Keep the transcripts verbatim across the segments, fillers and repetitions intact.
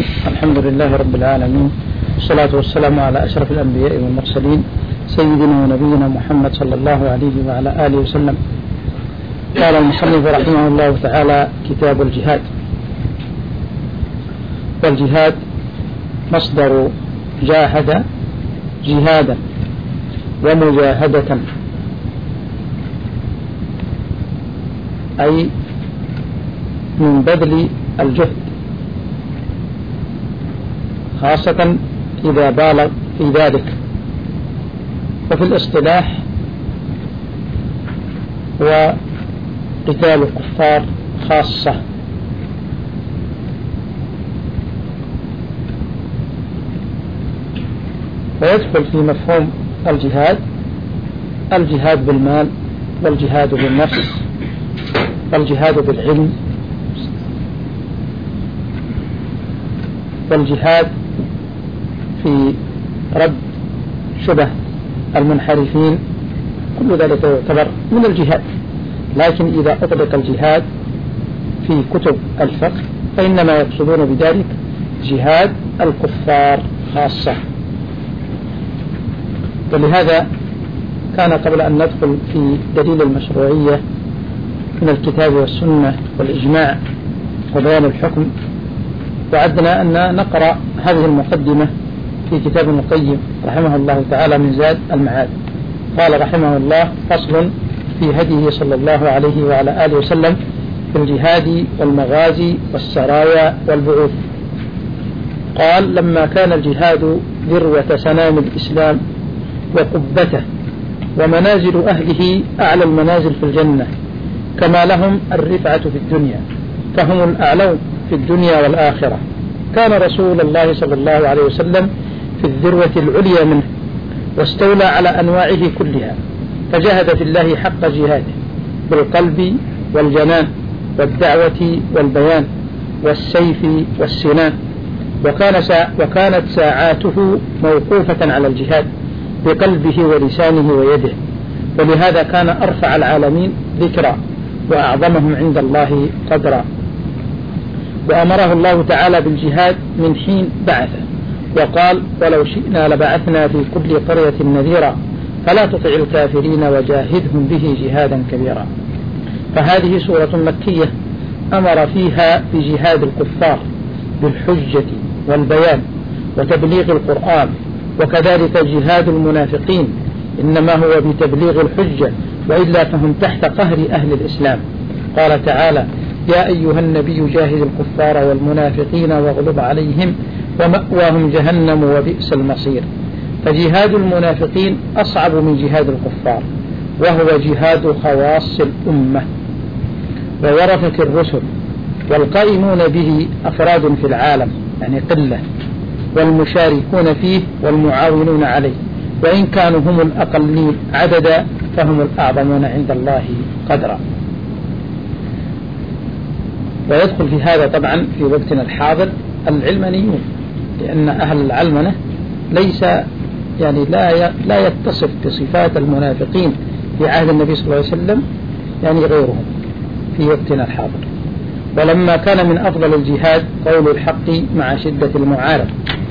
الرحيم. الحمد لله رب العالمين، والصلاة والسلام على أشرف الأنبياء والمرسلين سيدنا ونبينا محمد صلى الله عليه وعلى آله وسلم. قال المصنف رحمه الله تعالى: كتاب الجهاد. والجهاد مصدر جاهد جهادا ومجاهدة، أي من بذل الجهد، خاصة إذا بالغ في ذلك. وفي الاصطلاح هو قتال الكفار خاصة. ويدخل في مفهوم الجهاد الجهاد بالمال، والجهاد بالنفس، والجهاد بالعلم، والجهاد في رد شبه المنحرفين، كل ذلك يعتبر من الجهاد. لكن إذا أطلق الجهاد في كتب الفقه فإنما يقصدون بذلك جهاد الكفار خاصة. ولهذا كان قبل أن ندخل في دليل المشروعية من الكتاب والسنة والإجماع وبيان الحكم، وعدنا أن نقرأ هذه المقدمة في كتاب القيم رحمه الله تعالى من زاد المعاد. قال رحمه الله: فصل في هديه صلى الله عليه وعلى آله وسلم في الجهاد والمغازي والسرايا والبعوث. قال: لما كان الجهاد ذروة سنام الإسلام وقبته ومنازل أهله أعلى المنازل في الجنة، كما لهم الرفعة في الدنيا فهم الأعلون في الدنيا والآخرة، كان رسول الله صلى الله عليه وسلم في الذروة العليا منه، واستولى على أنواعه كلها، فجاهد في الله حق جهاده بالقلب والجنان والدعوة والبيان والسيف والسنان، وكان سا وكانت ساعاته موقوفة على الجهاد بقلبه ولسانه ويده، ولهذا كان أرفع العالمين ذكرا وأعظمهم عند الله قدرا. وأمره الله تعالى بالجهاد من حين بعثه، وقال: ولو شئنا لبعثنا في كل قرية نذيرا فلا تطع الكافرين وجاهدهم به جهادا كبيرا. فهذه سورة مكية أمر فيها بجهاد الكفار بالحجة والبيان وتبليغ القرآن، وكذلك جهاد المنافقين إنما هو بتبليغ الحجة، وإلا فهم تحت قهر أهل الإسلام. قال تعالى: يا أيها النبي جاهد الكفار والمنافقين واغلظ عليهم ومأواهم جهنم وبئس المصير. فجهاد المنافقين أصعب من جهاد الكفار، وهو جهاد خواص الأمة وورثة الرسل، والقائمون به أفراد في العالم يعني قلة، والمشاركون فيه والمعاونون عليه، وإن كانوا هم الأقلين عددا فهم الأعظمون عند الله قدرا. ويدخل في هذا طبعا في وقتنا الحاضر العلمانيون، لأن أهل العلمنة ليس يعني لا لا يتصف بصفات المنافقين في عهد النبي صلى الله عليه وسلم يعني غيرهم في وقتنا الحاضر. ولما كان من أفضل الجهاد قول الحق مع شدة المعارض،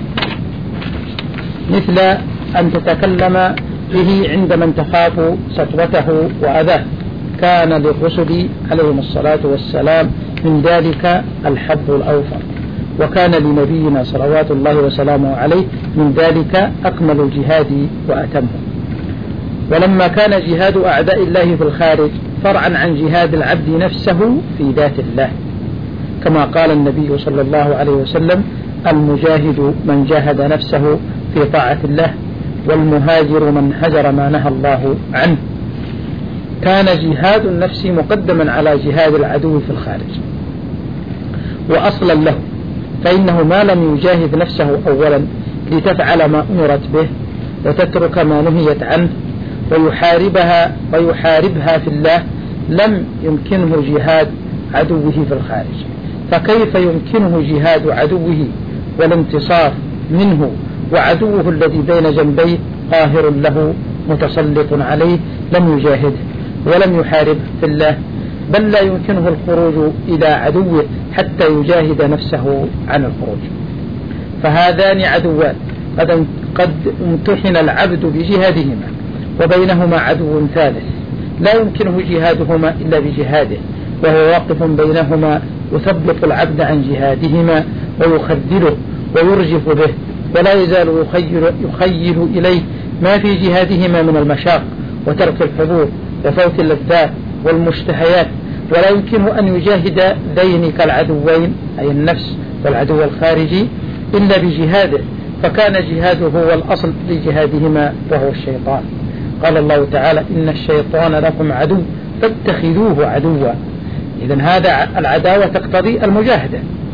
مثل أن تتكلم به عند من تخاف سطوته وأذاه، كان للرسل عليهم الصلاة والسلام من ذلك الحظ الأوفر، وكان لنبينا صلوات الله وسلامه عليه من ذلك أكمل الجهاد وأتمه. ولما كان جهاد أعداء الله في الخارج فرعا عن جهاد العبد نفسه في ذات الله، كما قال النبي صلى الله عليه وسلم: المجاهد من جاهد نفسه في طاعة الله، والمهاجر من هجر ما نهى الله عنه. كان جهاد النفس مقدما على جهاد العدو في الخارج وأصلا له، فإنه ما لم يجاهد نفسه أولا لتفعل ما أمرت به وتترك ما نهيت عنه ويحاربها ويحاربها في الله لم يمكنه جهاد عدوه في الخارج. فكيف يمكنه جهاد عدوه والانتصار منه وعدوه الذي بين جنبيه قاهر له متسلط عليه لم يجاهده ولم يحارب في الله، بل لا يمكنه الخروج إلى عدوه حتى يجاهد نفسه عن الخروج. فهذان عدوان قد قد امتحن العبد بجهادهما، وبينهما عدو ثالث لا يمكنه جهادهما إلا بجهاده، وهو واقف بينهما يثبط العبد عن جهادهما ويخذله ويرجف به، ولا يزال يخيل, يخيل إليه ما في جهادهما من المشاق وترك الحظوظ وفوت اللذات والمشتهيات، ولا يمكنه أن يجاهد ذين كالعدوين أي النفس والعدو الخارجي إلا بجهاده، فكان جهاده هو الأصل لجهادهما وهو الشيطان. قال الله تعالى: إن الشيطان لكم عدو فاتخذوه عدوا. إذن هذا العداوة تقتضي المجاهدة،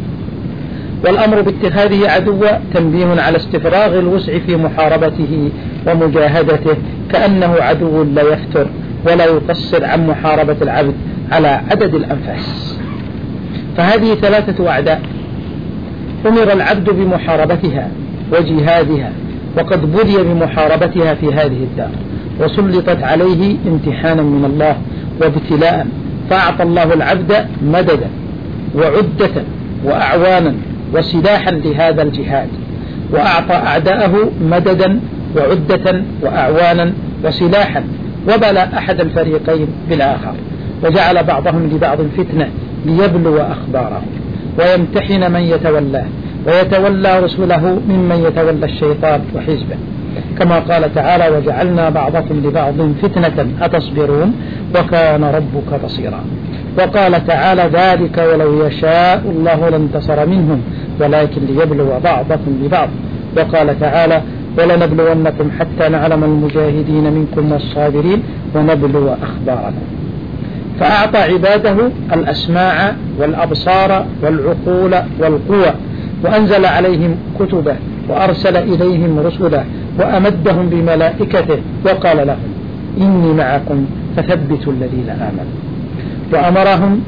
والأمر باتخاذه عدوا تنبيه على استفراغ الوسع في محاربته ومجاهدته، كأنه عدو لا يفتر ولا يقصر عن محاربة العبد على عدد الأنفاس. فهذه ثلاثة أعداء أمر العبد بمحاربتها وجهادها، وقد بلي بمحاربتها في هذه الدار، وسلطت عليه امتحانا من الله وابتلاء، فأعطى الله العبد مددا وعدة وأعوانا وسلاحا لهذا الجهاد، وأعطى أعداءه مددا وعدة وأعوانا وسلاحا، وبلى أحد الفريقين بالآخر، وجعل بعضهم لبعض فتنة ليبلو أخبارهم ويمتحن من يتولاه، ويتولى رسله ممن يتولى الشيطان وحزبه، كما قال تعالى: وجعلنا بعضكم لبعض فتنة أتصبرون وكان ربك بصيرا. وقال تعالى: ذلك ولو يشاء الله لانتصر منهم ولكن ليبلو بعضكم ببعض. وقال تعالى: ولنبلونكم حتى نعلم المجاهدين منكم والصابرين ونبلو أخباركم. فأعطى عباده الأسماع والأبصار والعقول والقوى، وأنزل عليهم كتبه وأرسل إليهم رسله وأمدهم بملائكته، وقال لهم: إني معكم فثبتوا الذين آمنوا. وأمرهم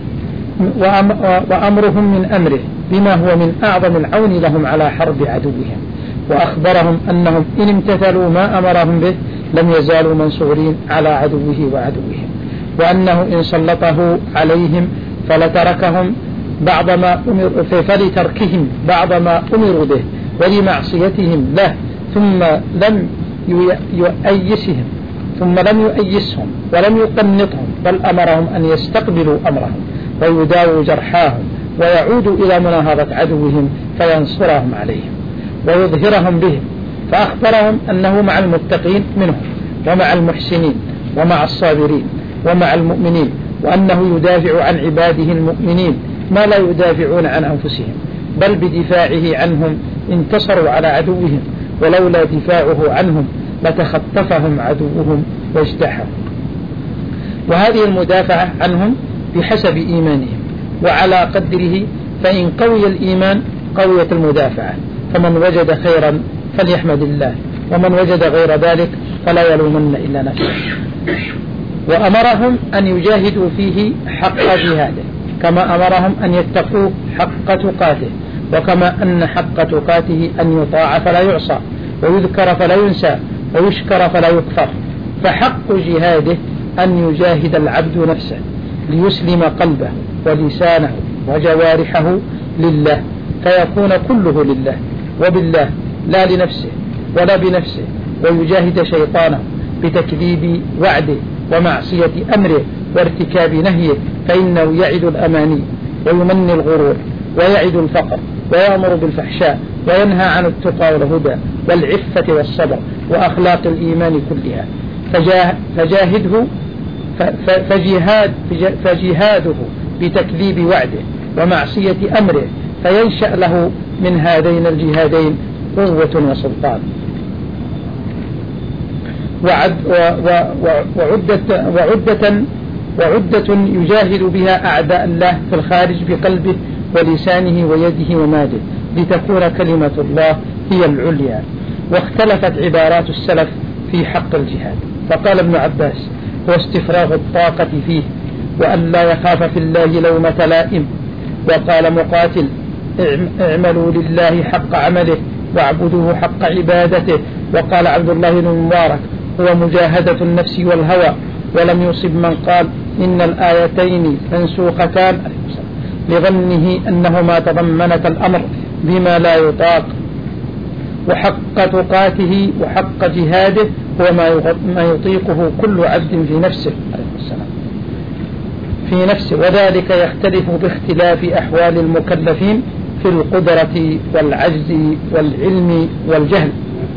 وأمرهم من أمره بما هو من أعظم العون لهم على حرب عدوهم، وأخبرهم أنهم إن امتثلوا ما أمرهم به لم يزالوا منصورين على عدوه وعدوهم، وأنه إن سلطه عليهم فلتركهم بعض ما أمر فلتركهم بعض ما أمروا به ولمعصيتهم له، ثم لم يؤيسهم ثم لم يؤيسهم ولم يقنطهم، بل أمرهم أن يستقبلوا أمرهم ويداووا جرحاهم ويعودوا إلى مناهضة عدوهم فينصرهم عليهم ويظهرهم بهم. فأخبرهم أنه مع المتقين منهم ومع المحسنين ومع الصابرين ومع المؤمنين، وأنه يدافع عن عباده المؤمنين ما لا يدافعون عن أنفسهم، بل بدفاعه عنهم انتصروا على عدوهم، ولولا دفاعه عنهم لتخطفهم عدوهم واجتاحهم. وهذه المدافعة عنهم بحسب إيمانهم وعلى قدره، فإن قوي الإيمان قويت المدافعة، فمن وجد خيرا فليحمد الله، ومن وجد غير ذلك فلا يلومن إلا نفسه. وأمرهم أن يجاهدوا فيه حق جهاده، كما أمرهم أن يتقوا حق تقاته، وكما أن حق تقاته أن يطاع فلا يعصى، ويذكر فلا ينسى، ويشكر فلا يكفر. فحق جهاده أن يجاهد العبد نفسه ليسلم قلبه ولسانه وجوارحه لله، فيكون كله لله وبالله لا لنفسه ولا بنفسه، ويجاهد شيطانه بتكذيب وعده ومعصية أمره وارتكاب نهيه، فإنه يعد الأماني ويمني الغرور ويعد الفقر ويأمر بالفحشاء وينهى عن التقى والهدى والعفة والصبر وأخلاق الإيمان كلها. فجاهده فجهاد فجهاده بتكذيب وعده ومعصية أمره، فينشأ له من هذين الجهادين قوة وسلطان وعد وعدة, وعدة, وعدة يجاهد بها أعداء الله في الخارج بقلبه ولسانه ويده وماله، لتكون كلمة الله هي العليا. واختلفت عبارات السلف في حق الجهاد، فقال ابن عباس: هو استفراغ الطاقة فيه، وأن لا يخاف في الله لومة لائم. وقال مقاتل: اعملوا لله حق عمله واعبدوه حق عبادته. وقال عبد الله بن مبارك: هو مجاهدة النفس والهوى. ولم يصب من قال إن الآيتين منسوختان لظنه أنهما تضمنت الأمر بما لا يطاق وحق تقاته وحق جهاده هو ما يطيقه كل عبد في نفسه عليه السلام في نفسه، وذلك يختلف باختلاف أحوال المكلفين في القدرة والعجز والعلم والجهل.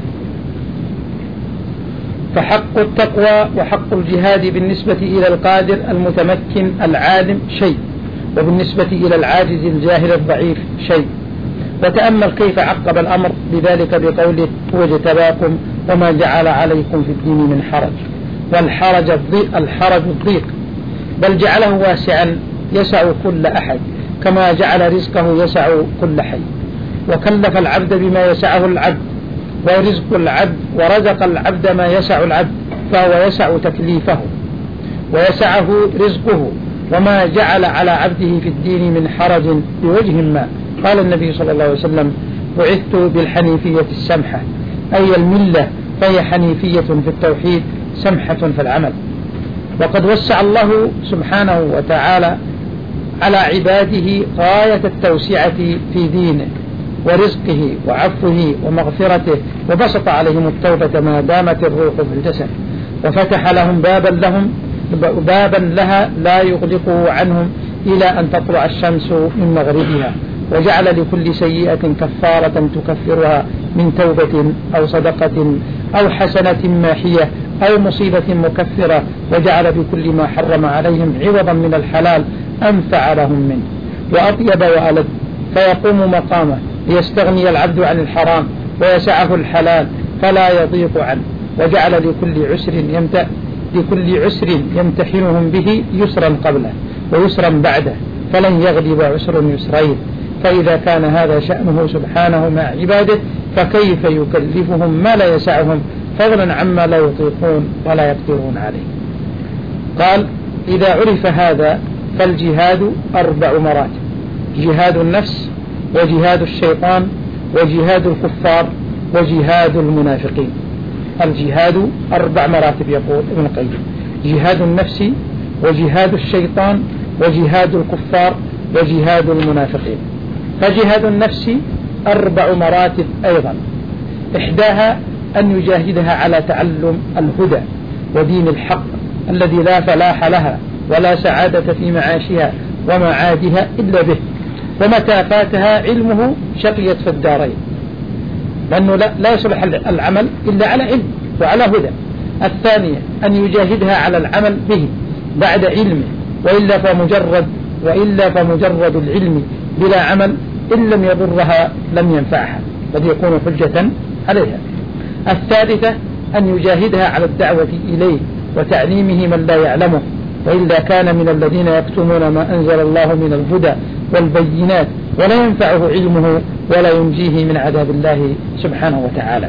فحق التقوى وحق الجهاد بالنسبة إلى القادر المتمكن العالم شيء، وبالنسبة إلى العاجز الجاهل الضعيف شيء. وتأمل كيف عقب الأمر بذلك بقوله واجتباكم وما جعل عليكم في الدين من حرج، والحرج الضيق, الحرج الضيق بل جعله واسعا يسع كل أحد، كما جعل رزقه يسع كل حي، وكلف العبد بما يسعه العبد، ورزق العبد ورزق العبد ما يسع العبد، فهو يسع تكليفه ويسعه رزقه، وما جعل على عبده في الدين من حرج بوجه ما. قال النبي صلى الله عليه وسلم بعثت بالحنيفية السمحة، أي الملة، فهي حنيفية في التوحيد سمحة في العمل. وقد وسع الله سبحانه وتعالى على عباده غاية التوسعة في دينه ورزقه وعفوه ومغفرته، وبسط عليهم التوبة ما دامت الروح في الجسد، وفتح لهم بابا لهم بابا لها لا يغلقه عنهم إلى أن تطلع الشمس من مغربها، وجعل لكل سيئة كفارة تكفرها من توبة أو صدقة أو حسنة ماحية أو مصيبة مكفرة، وجعل بكل ما حرم عليهم عوضا من الحلال أنفع لهم منه وأطيب وألد، فيقوم مقامه ليستغني العبد عن الحرام ويسعه الحلال فلا يضيق عنه، وجعل لكل عسر يمتع لكل عسر يمتحنهم به يسرا قبله ويسرا بعده، فلن يغلب عسر يسرين. فإذا كان هذا شأنه سبحانه مع عباده فكيف يكلفهم ما لا يسعهم، فضلا عما لا يطيقون ولا يقدرون عليه. قال إذا عرف هذا فالجهاد أربع مراتب: جهاد النفس، وجهاد الشيطان، وجهاد الكفار، وجهاد المنافقين. الجهاد أربع مراتب يقول ابن القيم: جهاد النفس، وجهاد الشيطان، وجهاد الكفار، وجهاد المنافقين. فجهاد النفس أربع مراتب أيضا، إحداها أن يجاهدها على تعلم الهدى ودين الحق الذي لا فلاح لها ولا سعادة في معاشها ومعادها إلا به، ومتى فاتها علمه شقيت في الدارين، لأنه لا يصلح العمل إلا على علم وعلى هدى. الثانية أن يجاهدها على العمل به بعد علمه، وإلا فمجرد وإلا فمجرد العلم بلا عمل إن لم يضرها لم ينفعها، قد يكون حجة عليها. الثالثة أن يجاهدها على الدعوة إليه وتعليمه من لا يعلمه، وإلا كان من الذين يكتمون ما أنزل الله من الهدى والبينات ولا ينفعه علمه ولا ينجيه من عذاب الله سبحانه وتعالى.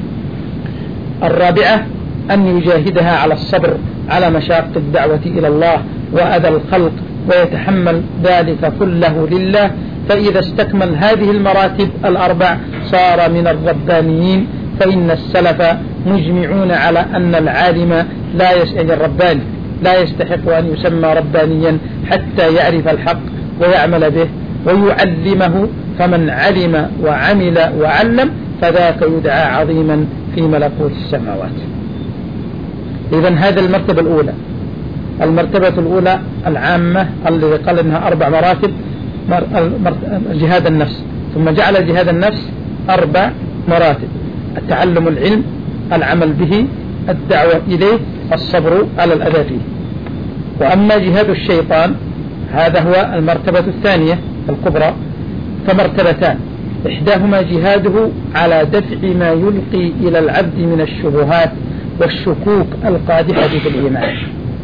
الرابعة أن يجاهدها على الصبر على مشاق الدعوة إلى الله وأذى الخلق، ويتحمل ذلك كله لله، فإذا استكمل هذه المراتب الأربع صار من الربانيين. فإن السلف مجمعون على أن العالم لا يسأل الرباني لا يستحق أن يسمى ربانيا حتى يعرف الحق ويعمل به ويعلمه، فمن علم وعمل وعلم فذاك يدعى عظيما في ملكوت السماوات. إذن هذه المرتبة الأولى. المرتبة الأولى العامة الذي قال إنها أربع مراتب: جهاد النفس، ثم جعل جهاد النفس أربع مراتب: التعلم العلم، العمل به، الدعوة إليه، الصبر على الأذى فيه. وأما جهاد الشيطان هذا هو المرتبة الثانية الكبرى، فمرتبتان: إحداهما جهاده على دفع ما يلقي إلى العبد من الشبهات والشكوك القادحة في الإيمان،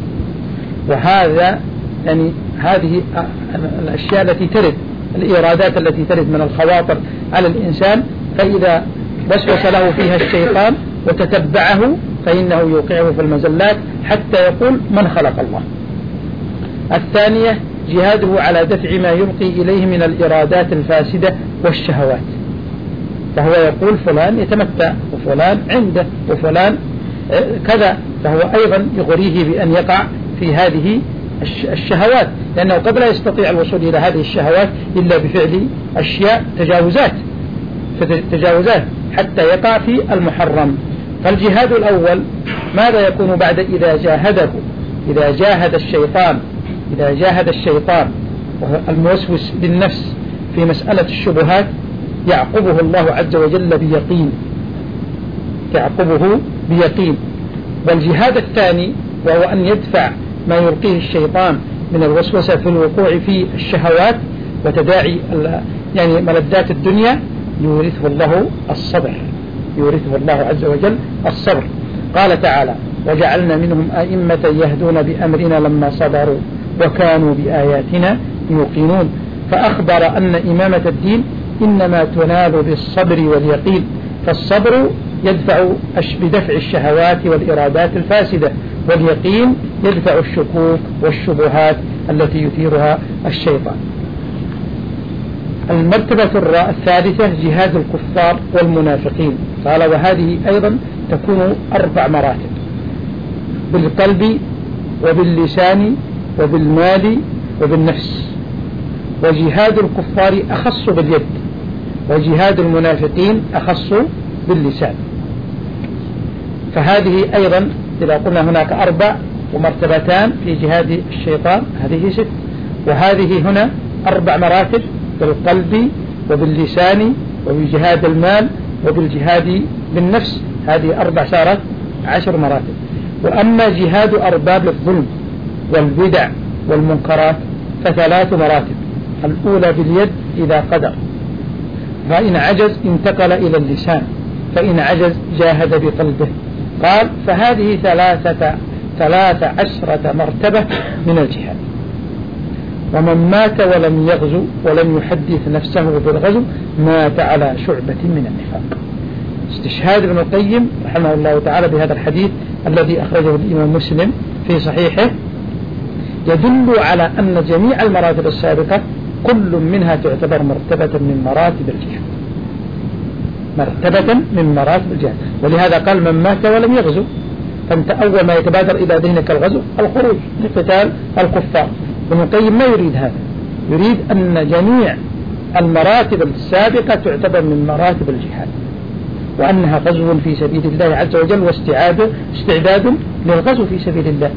وهذا يعني هذه الأشياء التي ترد، الإرادات التي ترد من الخواطر على الإنسان، فإذا وسوس له فيها الشيطان وتتبعه فإنه يوقعه في المزلات حتى يقول من خلق الله. الثانية جهاده على دفع ما يلقي إليه من الإرادات الفاسدة والشهوات، فهو يقول فلان يتمتع وفلان عنده وفلان كذا، فهو أيضا يغريه بأن يقع في هذه الشهوات، لأنه قد لا يستطيع الوصول إلى هذه الشهوات إلا بفعل أشياء تجاوزات، في التجاوزات حتى يقع في المحرم. فالجهاد الأول ماذا يكون بعد إذا جاهده إذا جاهد الشيطان إذا جاهد الشيطان وهو الموسوس للنفس في مسألة الشبهات يعقبه الله عز وجل بيقين يعقبه بيقين. والجهاد الثاني وهو أن يدفع ما يلقيه الشيطان من الوسوسة في الوقوع في الشهوات وتداعي يعني ملذات الدنيا يورثه الله الصبر يورثه الله عز وجل الصبر. قال تعالى وجعلنا منهم أئمة يهدون بأمرنا لما صبروا وكانوا بآياتنا يوقنون. فأخبر أن إمامة الدين إنما تنال بالصبر واليقين. فالصبر يدفع بدفع الشهوات والإرادات الفاسدة واليقين يدفع الشكوك والشبهات التي يثيرها الشيطان. المرتبة الثالثة جهاد الكفار والمنافقين. قال وهذه أيضا تكون أربع مراتب بالقلب وباللسان وبالمال وبالنفس. وجهاد الكفار أخص باليد وجهاد المنافقين أخص باللسان. فهذه أيضا إذا قلنا هناك أربع ومرتبتان في جهاد الشيطان هذه ست وهذه هنا أربع مراتب بالقلب وباللسان وبجهاد المال وبالجهاد بالنفس هذه أربع صارت عشر مراتب. وأما جهاد أرباب الظلم والبدع والمنكرات فثلاث مراتب. الأولى باليد إذا قدر فإن عجز انتقل إلى اللسان فإن عجز جاهد بقلبه. قال فهذه ثلاثة ثلاث عشرة مرتبة من الجهاد. ومن مات ولم يغزو ولم يحدث نفسه بالغزو مات على شعبة من النفاق. استشهاد ابن القيم رحمه الله تعالى بهذا الحديث الذي أخرجه الإمام مسلم في صحيحه يدل على أن جميع المراتب السابقة كل منها تعتبر مرتبة من مراتب الجهاد مرتبة من مراتب الجهاد. ولهذا قال من مات ولم يغزو. فأنت أول ما يتبادر إلى ذهنك الغزو الخروج لقتال الكفار. ابن القيم ما يريد هذا يريد أن جميع المراتب السابقة تعتبر من مراتب الجهاد وأنها غزو في سبيل الله عز وجل واستعداد استعداد للغزو في سبيل الله.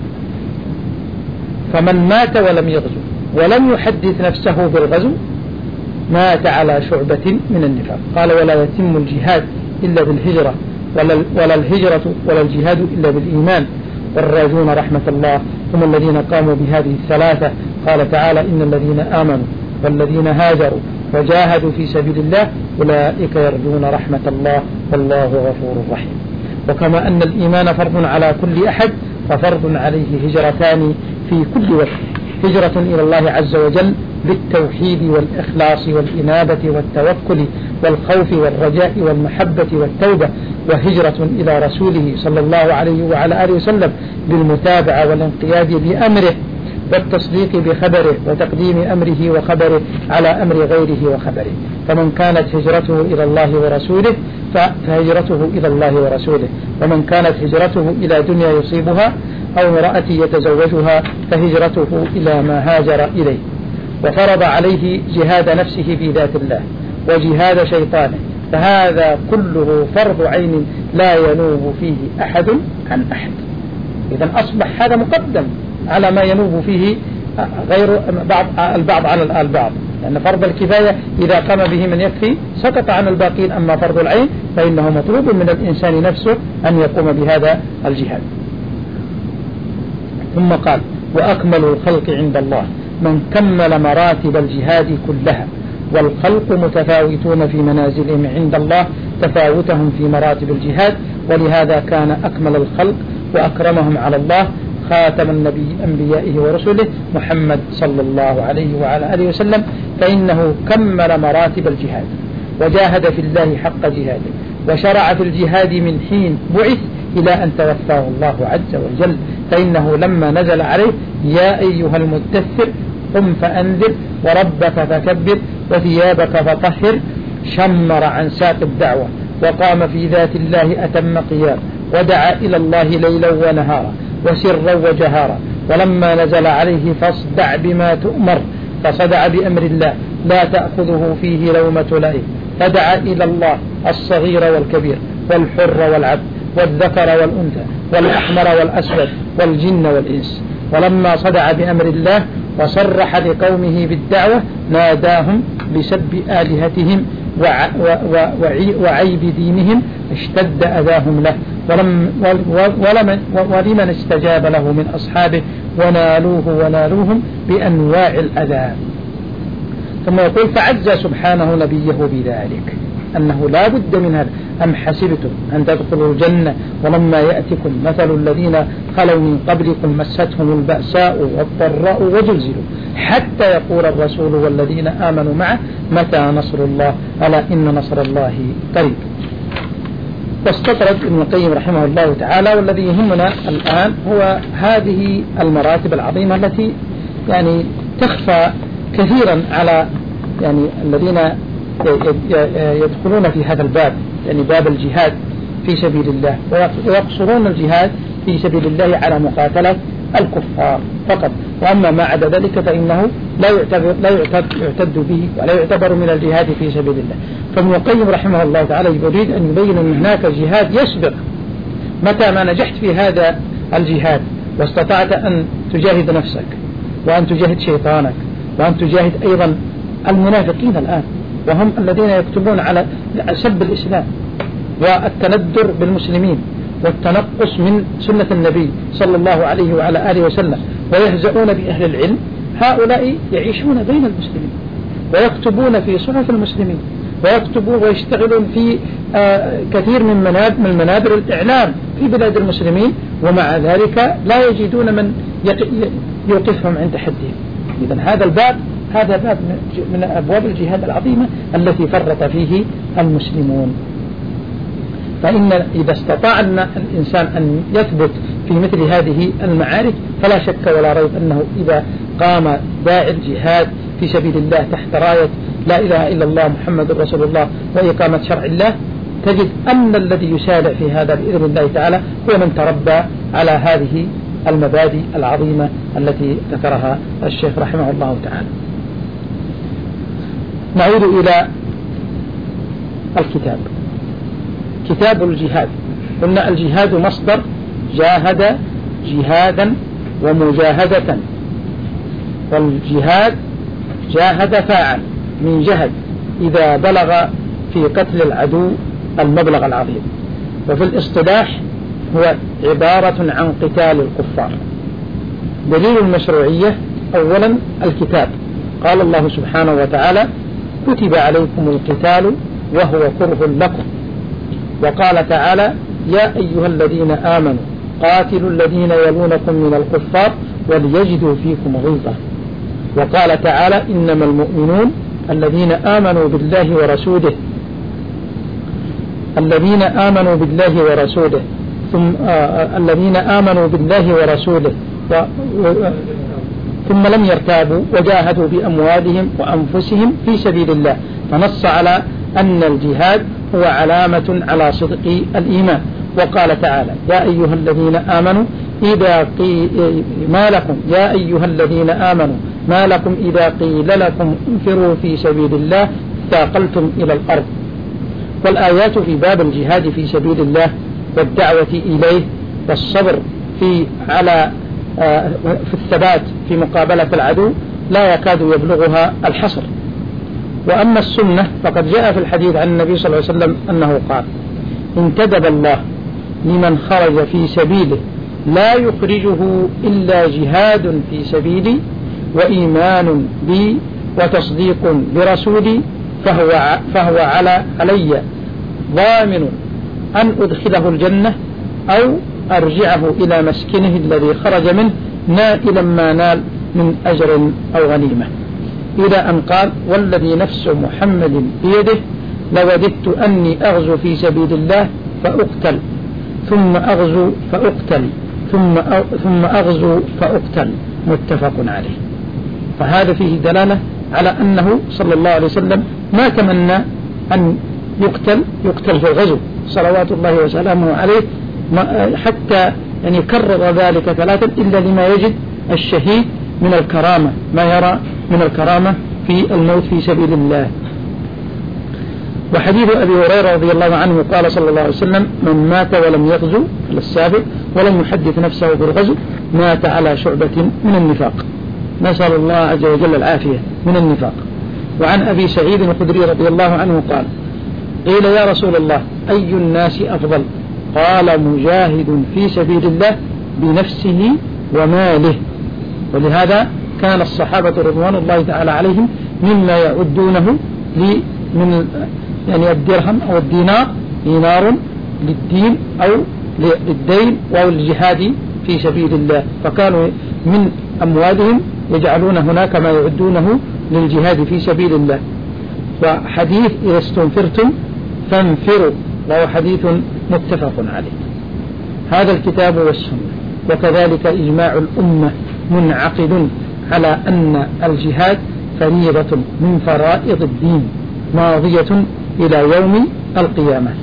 فمن مات ولم يغزو ولم يحدث نفسه بالغزو مات على شعبة من النفاق. قال ولا يتم الجهاد إلا بالهجرة ولا, ولا الهجرة ولا الجهاد إلا بالإيمان والراجون رحمة الله هم الذين قاموا بهذه الثلاثة. قال تعالى إن الذين آمنوا والذين هاجروا وجاهدوا في سبيل الله أولئك يرجون رحمة الله والله غفور رحيم. وكما أن الإيمان فرض على كل أحد ففرض عليه هجرتان في كل وقت. هجرة إلى الله عز وجل بالتوحيد والإخلاص والإنابة والتوكل والخوف والرجاء والمحبة والتوبة. وهجرة إلى رسوله صلى الله عليه وعلى آله وسلم بالمتابعة والانقياد لأمره والتصديق بخبره وتقديم أمره وخبره على أمر غيره وخبره. فمن كانت هجرته إلى الله ورسوله فهجرته إلى الله ورسوله. ومن كانت هجرته إلى دنيا يصيبها أو امرأة يتزوجها فهجرته إلى ما هاجر إليه. وفرض عليه جهاد نفسه في ذات الله وجهاد شيطانه. فهذا كله فرض عين لا ينوب فيه أحد عن أحد. إذن أصبح هذا مقدم على ما ينوب فيه غير بعض البعض على البعض لأن فرض الكفاية إذا قام به من يكفي سقط عن الباقين. أما فرض العين فإنه مطلوب من الإنسان نفسه أن يقوم بهذا الجهاد. ثم قال وأكمل الخلق عند الله من كمل مراتب الجهاد كلها. والخلق متفاوتون في منازلهم عند الله تفاوتهم في مراتب الجهاد. ولهذا كان أكمل الخلق وأكرمهم على الله خاتم النبي أنبيائه ورسله محمد صلى الله عليه وعلى آله وسلم. فإنه كمل مراتب الجهاد وجاهد في الله حق جهاده وشرع في الجهاد من حين بعث إلى أن توفاه الله عز وجل. فإنه لما نزل عليه يا أيها المدثر قم فأنذر وربك فكبر وثيابك فطهر شمر عن ساق الدعوة وقام في ذات الله أتم قيام ودعا إلى الله ليلا ونهارا وسرا وجهارا. ولما نزل عليه فاصدع بما تؤمر فصدع بأمر الله لا تأخذه فيه لومة لائم فدعا إلى الله الصغير والكبير والحر والعبد والذكر والأنثى والأحمر والأسود والجن والإنس. ولما صدع بأمر الله وصرح لقومه بالدعوة ناداهم بسب آلهتهم وعيب دينهم اشتد أذاهم له، ولم ولمن استجاب له من أصحابه ونالوه ونالوهم بأنواع الأذى. ثم يقول فعز سبحانه نبيه بذلك أنه لا بد من هذا. أم حسبتم أن تدخلوا الجنة ولما يأتكم مثل الذين خلوا من قبلكم مستهم البأساء والضراء وزلزلوا حتى يقول الرسول والذين آمنوا معه متى نصر الله ألا إن نصر الله قريب. واستطرد ابن القيم رحمه الله تعالى. والذي يهمنا الآن هو هذه المراتب العظيمة التي يعني تخفى كثيرا على يعني الذين يدخلون في هذا الباب، يعني باب الجهاد في سبيل الله، ويقصرون الجهاد في سبيل الله على مقاتلة الكفار فقط، وأما ما عدا ذلك فإنه لا يعتبر لا يعتد به ولا يعتبر من الجهاد في سبيل الله. فابن القيم رحمه الله تعالى يريد أن يبين أن هناك جهاد يسبق. متى ما نجحت في هذا الجهاد واستطعت أن تجاهد نفسك وأن تجاهد شيطانك وأن تجاهد أيضا المنافقين الآن، وهم الذين يكتبون على سب الإسلام والتندر بالمسلمين والتنقص من سنة النبي صلى الله عليه وعلى آله وسلم ويهزؤون بأهل العلم، هؤلاء يعيشون بين المسلمين ويكتبون في صحف المسلمين ويكتبون ويشتغلون في آه كثير من منابر من منابر الإعلام في بلاد المسلمين، ومع ذلك لا يجدون من يوقفهم عند حدهم. إذن هذا الباب هذا باب من أبواب الجهاد العظيمة التي فرط فيه المسلمون. فإن إذا استطاع الإنسان أن يثبت في مثل هذه المعارك فلا شك ولا ريب أنه إذا قام داعي الجهاد في سبيل الله تحت راية لا إله إلا الله محمد رسول الله وإقامة شرع الله، تجد أن الذي يسارع في هذا بإذن الله تعالى هو من تربى على هذه المبادئ العظيمة التي ذكرها الشيخ رحمه الله تعالى. نعود إلى الكتاب. كتاب الجهاد، قلنا الجهاد مصدر جاهد جهادا ومجاهدة، والجهاد جاهد فاعل من جهد إذا بلغ في قتل العدو المبلغ العظيم. وفي الاصطلاح هو عبارة عن قتال الكفار. دليل المشروعية أولا الكتاب، قال الله سبحانه وتعالى كتب عليكم القتال وهو كره لكم. وقال تعالى يا أيها الذين آمنوا قاتلوا الذين يلونكم من الكفار وليجدوا فيكم غلظة. وقال تعالى إنما المؤمنون الذين آمنوا بالله ورسوله الذين آمنوا بالله ورسوله ثم آه الذين آمنوا بالله ورسوله و ثم لم يرتابوا وجاهدوا بأموالهم وأنفسهم في سبيل الله. فنص على أن الجهاد هو علامة على صدق الإيمان. وقال تعالى يا أيها الذين آمنوا إذا قيل ما لكم يا أيها الذين آمنوا ما لكم إذا قيل لكم انفروا في سبيل الله ثاقلتم إلى الأرض. والآيات في باب الجهاد في سبيل الله والدعوة إليه والصبر في على في الثبات في مقابلة العدو لا يكاد يبلغها الحصر. وأما السنة فقد جاء في الحديث عن النبي صلى الله عليه وسلم أنه قال انتدب الله لمن خرج في سبيله لا يخرجه إلا جهاد في سبيلي وإيمان بي وتصديق برسولي فهو, فهو على علي ضامن أن أدخله الجنة أو أرجعه إلى مسكنه الذي خرج منه نائلا ما نال من أجر أو غنيمة، إلى أن قال والذي نفس محمد بيده لوددت أني أغزو في سبيل الله فأقتل ثم أغزو فأقتل ثم ثم أغزو فأقتل متفق عليه. فهذا فيه دلالة على أنه صلى الله عليه وسلم ما تمنى أن يقتل يقتل في الغزو صلوات الله وسلامه عليه، حتى يعني كرر ذلك ثلاثا إلا لما يجد الشهيد من الكرامة، ما يرى من الكرامة في الموت في سبيل الله. وحديث أبي هريرة رضي الله عنه قال صلى الله عليه وسلم: من مات ولم يغزو السابق ولم يحدث نفسه بالغزو مات على شعبة من النفاق. نسأل الله عز وجل العافية من النفاق. وعن أبي سعيد الخدري رضي الله عنه قال: قيل يا رسول الله أي الناس أفضل؟ قال: مجاهد في سبيل الله بنفسه وماله. ولهذا كان الصحابة رضوان الله تعالى عليهم مما يعدونه من يعني الدرهم أو الدينار دينار للدين أو للدين أو للجهاد في سبيل الله، فكانوا من أموالهم يجعلون هناك ما يعدونه للجهاد في سبيل الله. وحديث إذا استنفرتم فانفروا، وهو حديث متفق عليه. هذا الكتاب والسنة، وكذلك إجماع الأمة منعقد على أن الجهاد فريضة من فرائض الدين ماضية إلى يوم القيامة.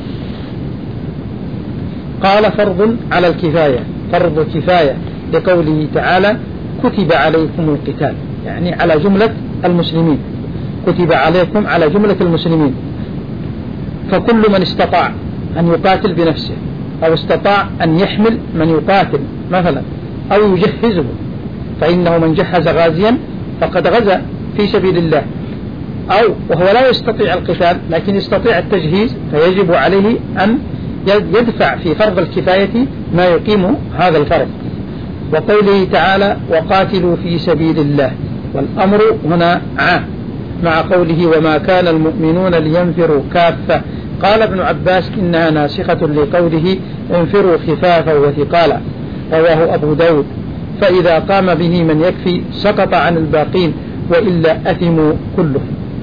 قال: فرض على الكفاية، فرض كفاية لقوله تعالى: كتب عليكم القتال، يعني على جملة المسلمين، كتب عليكم على جملة المسلمين. فكل من استطاع أن يقاتل بنفسه أو استطاع أن يحمل من يقاتل مثلا أو يجهزه، فإنه من جهز غازيا فقد غزا في سبيل الله، أو وهو لا يستطيع القتال لكن يستطيع التجهيز، فيجب عليه أن يدفع في فرض الكفاية ما يقيم هذا الفرض. وقوله تعالى: وقاتلوا في سبيل الله، والأمر هنا عام مع قوله: وما كان المؤمنون لينفروا كافة. قال ابن عباس: إنها ناسخة لقوله: انفروا خفافا وثقالا، رواه أبو داود. فإذا قام به من يكفي سقط عن الباقين، وإلا أثموا كلهم.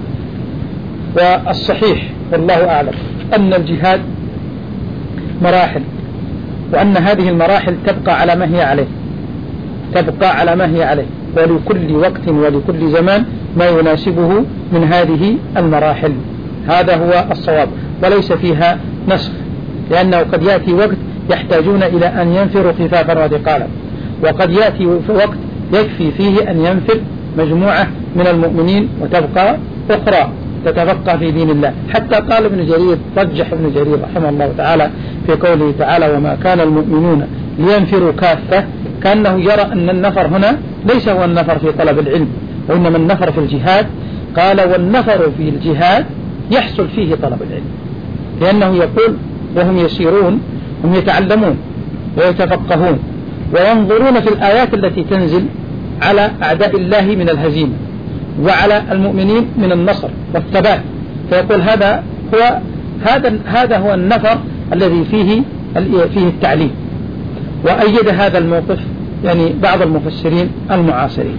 والصحيح والله أعلم أن الجهاد مراحل، وأن هذه المراحل تبقى على ما هي عليه، تبقى على ما هي عليه، ولكل وقت ولكل زمان ما يناسبه من هذه المراحل. هذا هو الصواب، وليس فيها نسخ، لأنه قد يأتي وقت يحتاجون إلى أن ينفروا خفافا وثقالا، وقد يأتي وقت يكفي فيه أن ينفر مجموعة من المؤمنين وتبقى أخرى تتفقه في دين الله. حتى قال ابن جرير، رجح ابن جرير رحمه الله تعالى في قوله تعالى: وما كان المؤمنون لينفروا كافة، كأنه يرى أن النفر هنا ليس هو النفر في طلب العلم، وإنما النفر في الجهاد. قال: والنفر في الجهاد يحصل فيه طلب العلم، لأنه يقول: وهم يسيرون، هم يتعلمون ويتفقهون وينظرون في الآيات التي تنزل على أعداء الله من الهزيمة، وعلى المؤمنين من النصر والثبات. فيقول: هذا هو هذا هذا هو النفر الذي فيه فيه التعليم. وأيد هذا الموقف يعني بعض المفسرين المعاصرين.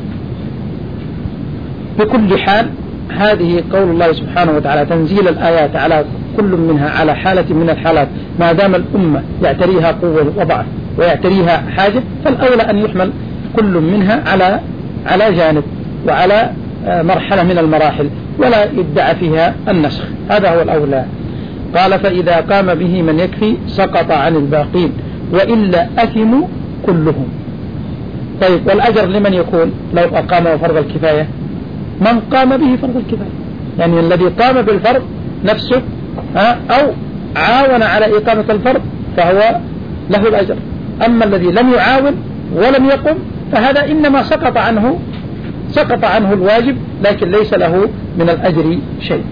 بكل حال، هذه قول الله سبحانه وتعالى، تنزيل الآيات على كل منها على حالة من الحالات، ما دام الأمة يعتريها قوة وضعف ويعتريها حاجة، فالأولى أن يحمل كل منها على على جانب وعلى مرحلة من المراحل، ولا يدعى فيها النسخ. هذا هو الأولى. قال: فإذا قام به من يكفي سقط عن الباقين، وإلا أثموا كلهم. طيب، والأجر لمن يكون لو أقام فرض الكفاية؟ من قام به فرض الكفاية، يعني الذي قام بالفرض نفسه أو عاون على إقامة الفرض فهو له الأجر. أما الذي لم يعاون ولم يقم فهذا إنما سقط عنه سقط عنه الواجب، لكن ليس له من الأجر شيء.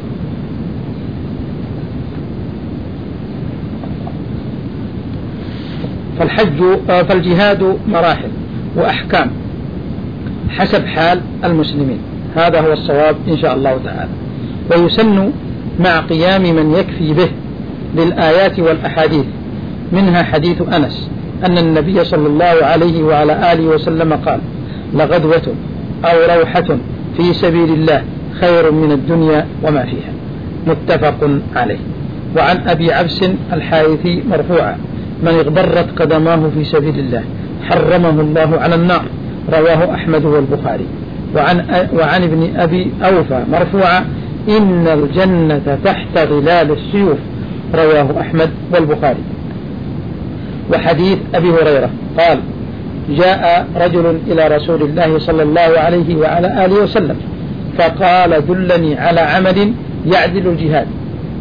فالحج فالجهاد مراحل وأحكام حسب حال المسلمين، هذا هو الصواب إن شاء الله تعالى. ويسن مع قيام من يكفي به للآيات والأحاديث، منها حديث أنس أن النبي صلى الله عليه وعلى آله وسلم قال: لغدوة أو روحة في سبيل الله خير من الدنيا وما فيها، متفق عليه. وعن أبي عبس الحارثي مرفوعا: من اغبرت قدماه في سبيل الله حرمه الله على النار، رواه أحمد والبخاري. وعن, وعن ابن أبي أوفى مرفوعا: إن الجنة تحت ظلال السيوف، رواه أحمد والبخاري. وحديث أبي هريرة قال: جاء رجل إلى رسول الله صلى الله عليه وعلى آله وسلم فقال: دلني على عمل يعدل الجهاد،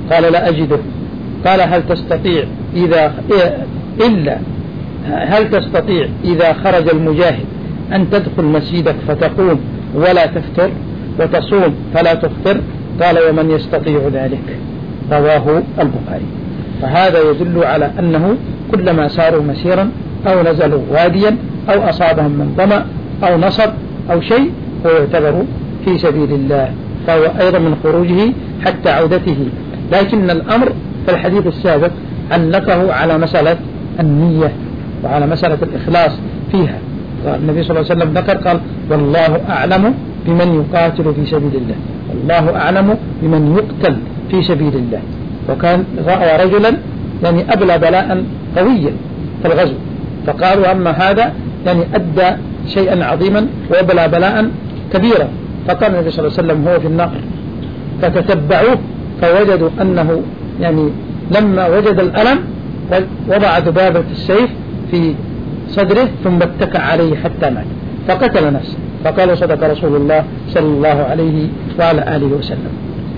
قال لا أجده. قال هل تستطيع إذا إلا هل تستطيع إذا خرج المجاهد أن تدخل مسجدك فتقوم ولا تفطر وتصوم فلا تفطر؟ قال ومن يستطيع ذلك؟ رواه البخاري. فهذا يدل على أنه كلما ساروا مسيرا أو نزلوا واديا أو أصابهم من ظمأ أو نصب أو شيء هو يعتبر في سبيل الله، فهو أيضا من خروجه حتى عودته. لكن الأمر في الحديث السابق علقه على مسألة النية وعلى مسألة الإخلاص فيها. النبي صلى الله عليه وسلم ذكر قال والله أعلم بمن يقاتل في سبيل الله، والله أعلم بمن يقتل في سبيل الله. وكان رأى رجلا يعني أبلى بلاء قويا في الغزو، فقالوا أما هذا يعني أدى شيئا عظيما وأبلى بلاء كبيرا، فقال النبي صلى الله عليه وسلم هو في النار. فتتبعوه فوجدوا أنه يعني لما وجد الألم وضع ذبابة السيف في صدره ثم اتكى عليه حتى مات فقتل نفسه، فقال صدق رسول الله صلى الله عليه وعلى آله وسلم.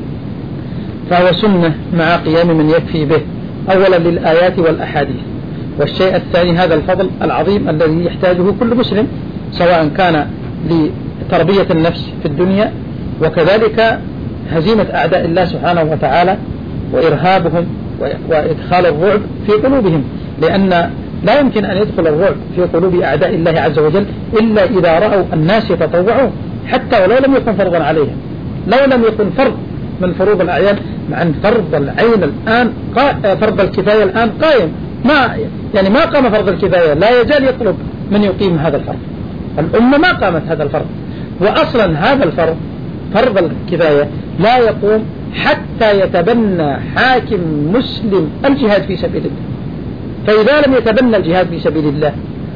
فهو سنة مع قيام من يكفي به أولا للآيات والأحاديث، والشيء الثاني هذا الفضل العظيم الذي يحتاجه كل مسلم، سواء كان لتربية النفس في الدنيا وكذلك هزيمة أعداء الله سبحانه وتعالى وإرهابهم وإدخال الرعب في قلوبهم، لأن لا يمكن أن يدخل الرعب في قلوب أعداء الله عز وجل إلا إذا رأوا الناس يتطوعون، حتى ولو لم يكن فرضا عليهم، لو لم يكن فرض من فروض الأعيان، مع أن فرض العين الآن فرض الكفاية الآن قائم، ما يعني ما قام فرض الكفاية، لا يزال يطلب من يقيم هذا الفرض. الأمة ما قامت هذا الفرض، وأصلا هذا الفرض فرض الكفاية لا يقوم حتى يتبنى حاكم مسلم الجهاد في سبيل الله. فإذا لم يتبنى الجهاد في سبيل الله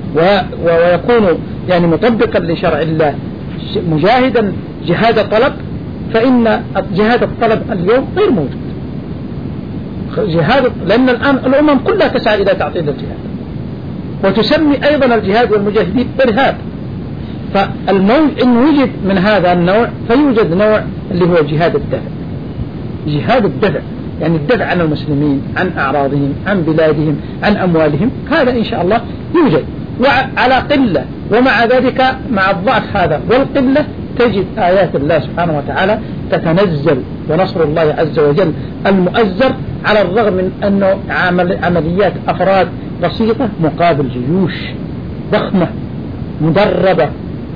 ويكون يعني مطبقا لشرع الله مجاهدا جهاد الطلب، فإن جهاد الطلب اليوم غير موجود. جهاد لأن الآن الأمم كلها تسعى إلى تعطيل الجهاد، وتسمي أيضا الجهاد والمجاهدين إرهاب. فالموج إن وجد من هذا النوع فيوجد نوع اللي هو جهاد الدفع. جهاد الدفع يعني الدفع عن المسلمين، عن أعراضهم، عن بلادهم، عن أموالهم، هذا إن شاء الله يوجد وعلى قلة. ومع ذلك مع الضعف هذا والقلة تجد آيات الله سبحانه وتعالى تتنزل ونصر الله عز وجل المؤزر، على الرغم من أنه عمل عمليات أفراد بسيطة مقابل جيوش ضخمة مدربة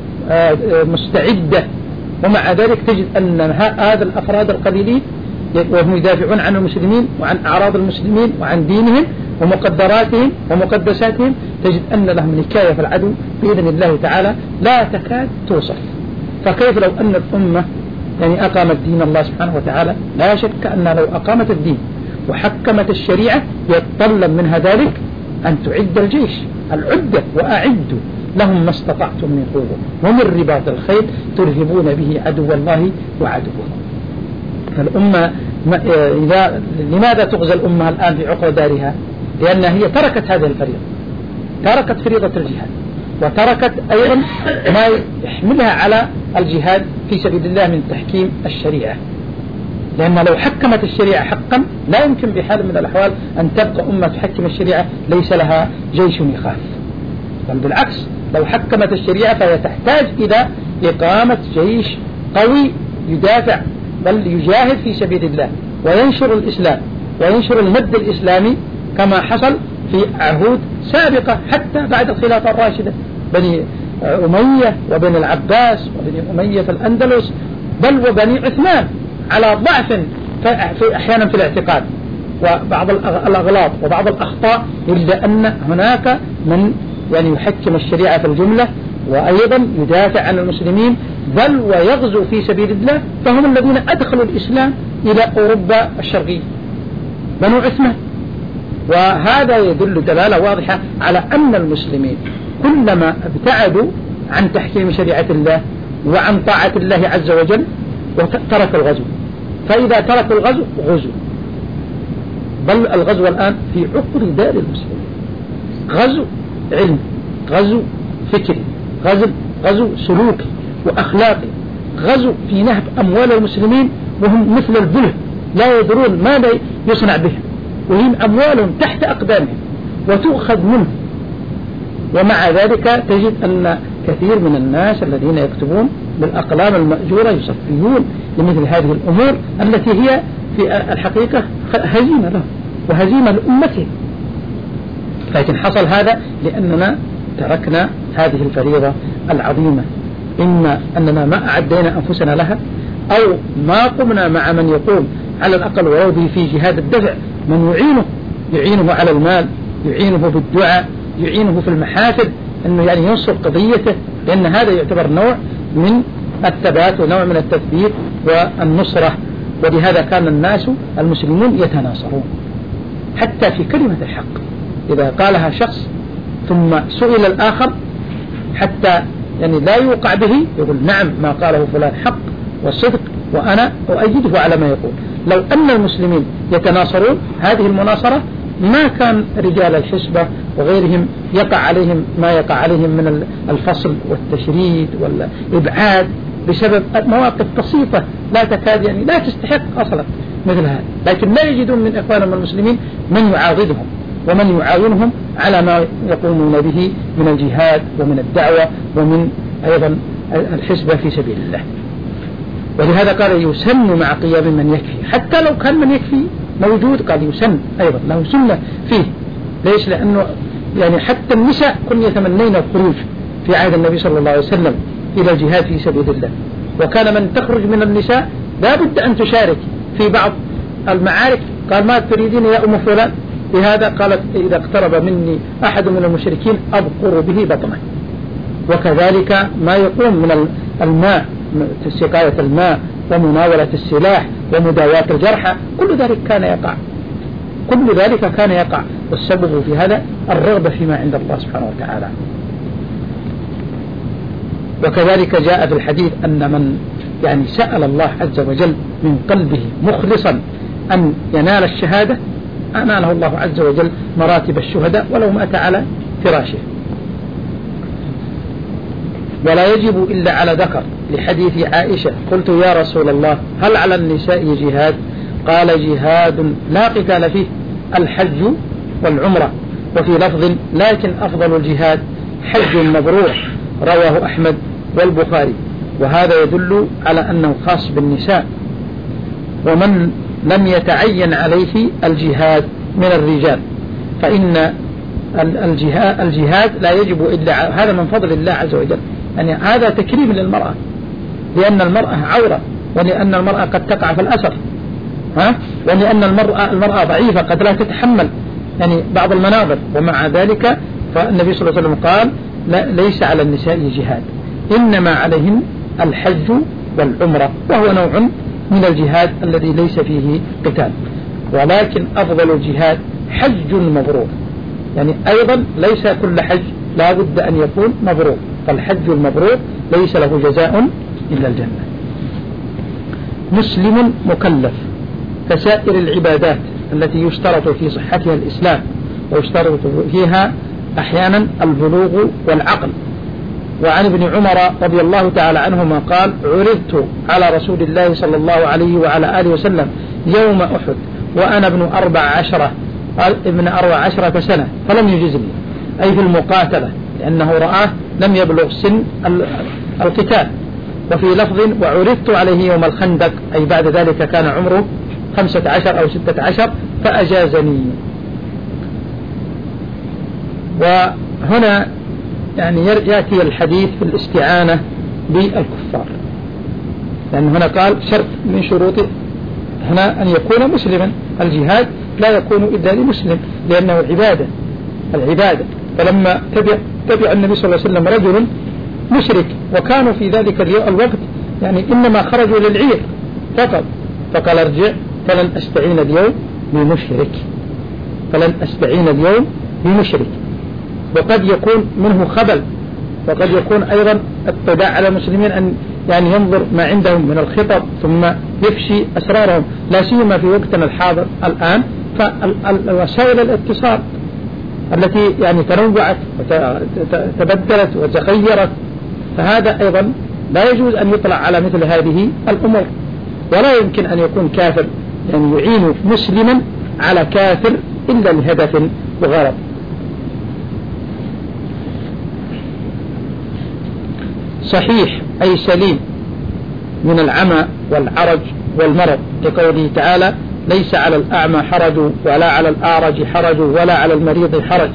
مستعدة، ومع ذلك تجد أن هذا الأفراد القليلين وهم يدافعون عن المسلمين وعن أعراض المسلمين وعن دينهم ومقدراتهم ومقدساتهم، تجد أن لهم نكاية في العدو بإذن الله تعالى لا تكاد توصف. فكيف لو أن الأمة يعني أقامت دين الله سبحانه وتعالى؟ لا شك أن لو أقامت الدين وحكمت الشريعة يتطلب منها ذلك أن تعد الجيش العدة، وأعدوا لهم ما استطعتم من قوة ومن رباط الخيل ترهبون به عدو الله وعدوه. فالأمة إذا لماذا تغزى الأمة الآن في عقر دارها؟ لأن هي تركت هذه الفريضة، تركت فريضة الجهاد، وتركت أيضا ما يحملها على الجهاد في سبيل الله من تحكيم الشريعة. لأن لو حكمت الشريعة حقا لا يمكن بحال من الأحوال أن تبقى أمة تحكم الشريعة ليس لها جيش يخاف، بل بالعكس لو حكمت الشريعة فهي تحتاج إلى إقامة جيش قوي يدافع بل يجاهد في سبيل الله وينشر الإسلام وينشر المد الإسلامي كما حصل في عهود سابقة حتى بعد الخلافة الراشدة، بني أمية وبني العباس وبني أمية في الأندلس بل وبني عثمان على ضعف في أحيانا في الاعتقاد وبعض الأغلاط وبعض الأخطاء، إلا أن هناك من يعني يحكم الشريعة في الجملة وأيضا يدافع عن المسلمين بل ويغزو في سبيل الله، فهم الذين أدخلوا الإسلام إلى أوروبا الشرقية بنو عثمان. وهذا يدل دلالة واضحة على أن المسلمين كلما ابتعدوا عن تحكيم شريعة الله وعن طاعة الله عز وجل وترك الغزو، فإذا تركوا الغزو غزو، بل الغزو الآن في عقر دار المسلمين، غزو علم، غزو فكري، غزو, غزو سلوكي وأخلاقي، غزو في نهب أموال المسلمين وهم مثل البله لا يدرون ماذا يصنع بهم، وهم أموالهم تحت أقدامهم وتؤخذ منهم. ومع ذلك تجد أن كثير من الناس الذين يكتبون بالأقلام المأجورة يصفيون لمثل هذه الأمور التي هي في الحقيقة هزيمة له وهزيمة لأمته. لكن حصل هذا لأننا تركنا هذه الفريضة العظيمة، إما أننا ما أعدينا أنفسنا لها، أو ما قمنا مع من يقوم على الأقل ولو به في جهاد الدفع، من يعينه يعينه على المال، يعينه بالدعاء، يعينه في المحافل، أنه يعني ينصر قضيته، لأن هذا يعتبر نوع من الثبات ونوع من التثبيت والنصرة. ولهذا كان الناس المسلمون يتناصرون حتى في كلمة الحق، إذا قالها شخص ثم سئل الآخر حتى يعني لا يوقع به يقول نعم ما قاله فلان حق والصدق وأنا أؤيده على ما يقول. لو أن المسلمين يتناصرون هذه المناصرة ما كان رجال الحسبة وغيرهم يقع عليهم ما يقع عليهم من الفصل والتشريد والإبعاد بسبب مواقف بسيطة لا تكاد يعني لا تستحق أصلا مثل هذا. لكن لا يجدون من إخوانهم المسلمين من يعاضدهم ومن يعاونهم على ما يقومون به من الجهاد ومن الدعوة ومن أيضا الحسبة في سبيل الله. ولهذا قال يسن مع قيام من يكفي، حتى لو كان من يكفي موجود قال يسن أيضا له سنة فيه. ليش؟ لأنه يعني حتى النساء كن يتمنين الخروج في عهد النبي صلى الله عليه وسلم إلى الجهاد في سبيل الله، وكان من تخرج من النساء لا بد أن تشارك في بعض المعارك. قال ما تريدين يا أم فلان؟ لهذا قالت إذا اقترب مني أحد من المشركين أبقر به بطنه. وكذلك ما يقوم من الماء، سقاية الماء ومناولة السلاح ومداواة الجرحى، كل ذلك كان يقع كل ذلك كان يقع والسبب في هذا الرغبة فيما عند الله سبحانه وتعالى. وكذلك جاء في الحديث أن من يعني سأل الله عز وجل من قلبه مخلصا أن ينال الشهادة أناله الله عز وجل مراتب الشهداء ولو مات على فراشه. ولا يجب إلا على ذكر، لحديث عائشة قلت يا رسول الله هل على النساء جهاد؟ قال جهاد لا قتال فيه الحج والعمرة. وفي لفظ لكن أفضل الجهاد حج مبرور، رواه أحمد والبخاري. وهذا يدل على أنه خاص بالنساء. ومن لم يتعين عليه الجهاد من الرجال فإن الجهاد, الجهاد لا يجب إلا هذا من فضل الله عز وجل. يعني هذا تكريم للمرأة، لأن المرأة عورة، ولأن المرأة قد تقع في الأسر، ها؟ ولأن المرأة, المرأة ضعيفة قد لا تتحمل يعني بعض المناظر. ومع ذلك فالنبي صلى الله عليه وسلم قال لا ليس على النساء جهاد، إنما عليهن الحج والعمرة، وهو نوع من الجهاد الذي ليس فيه قتال. ولكن أفضل الجهاد حج مبرور، يعني أيضا ليس كل حج لا بد أن يكون مبرور، فالحج المبرور ليس له جزاء إلا الجنة. مسلم مكلف كسائر العبادات التي يشترط في صحتها الإسلام، ويشترط فيها أحيانا البلوغ والعقل. وعن ابن عمر رضي الله تعالى عنهما قال عرضت على رسول الله صلى الله عليه وعلى آله وسلم يوم أحد وأنا ابن أربع عشرة ابن أربع عشرة سنة فلم يجزني، أي في المقاتلة، لأنه رآه لم يبلغ سن القتال. وفي لفظ وعرضت عليه يوم الخندق، أي بعد ذلك كان عمره خمسة عشر أو ستة عشر فأجازني. وهنا يعني يأتي الحديث في الاستعانة بالكفار، لأن هنا قال شرط من شروط هنا أن يكون مسلما. الجهاد لا يكون إلا لمسلم لأنه عبادة العبادة. فلما تبع, تبع النبي صلى الله عليه وسلم رجل مشرك، وكانوا في ذلك الوقت يعني إنما خرجوا للعير فقط، فقال ارجع فلن أستعين اليوم بمشرك فلن أستعين اليوم بمشرك. وقد يكون منه خبل، وقد يكون أيضا الطباع على المسلمين أن يعني ينظر ما عندهم من الخطط ثم يفشي أسرارهم، لا سيما في وقتنا الحاضر الآن. فالوسائل الاتصال التي يعني تنوعت وتبدلت وتغيرت، فهذا أيضا لا يجوز أن يطلع على مثل هذه الأمور. ولا يمكن أن يكون كافر يعني يعين مسلما على كافر إلا لهدف وغرض. صحيح أي سليم من العمى والعرج والمرض، لقوله تعالى ليس على الأعمى حرج ولا على الأعرج حرج ولا على المريض حرج.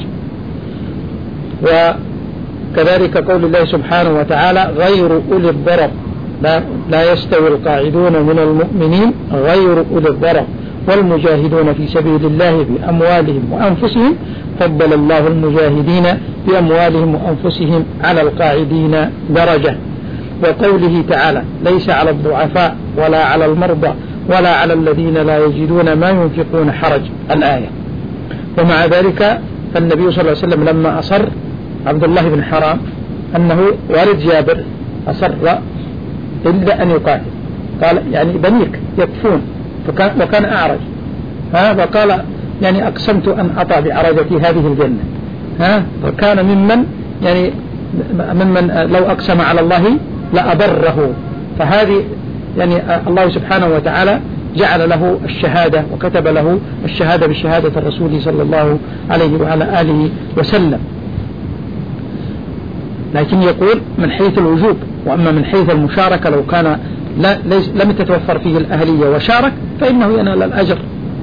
وكذلك قول الله سبحانه وتعالى غير أولي الضرر، لا, لا يستوي القاعدون من المؤمنين غير أولي الضرر والمجاهدون في سبيل الله بأموالهم وأنفسهم فضل الله المجاهدين بأموالهم وأنفسهم على القاعدين درجة. وقوله تعالى ليس على الضعفاء ولا على المرضى ولا على الذين لا يجدون ما ينفقون حرج، الآية. ومع ذلك فالنبي صلى الله عليه وسلم لما أصر عبد الله بن حرام أنه والد جابر أصر إلا أن يقاتل، قال يعني بنيك يكفون، فكان وكان أعرج، ها وقال يعني أقسمت أن أطع بعرجتي هذه الجنة، ها وكان ممن يعني ممن لو أقسم على الله لأبره. فهذه يعني الله سبحانه وتعالى جعل له الشهادة وكتب له الشهادة بشهادة الرسول صلى الله عليه وعلى آله وسلم. لكن يقول من حيث الوجوب، وأما من حيث المشاركة لو كان لا لم تتوفر فيه الأهلية وشارك فإنه ينال الأجر.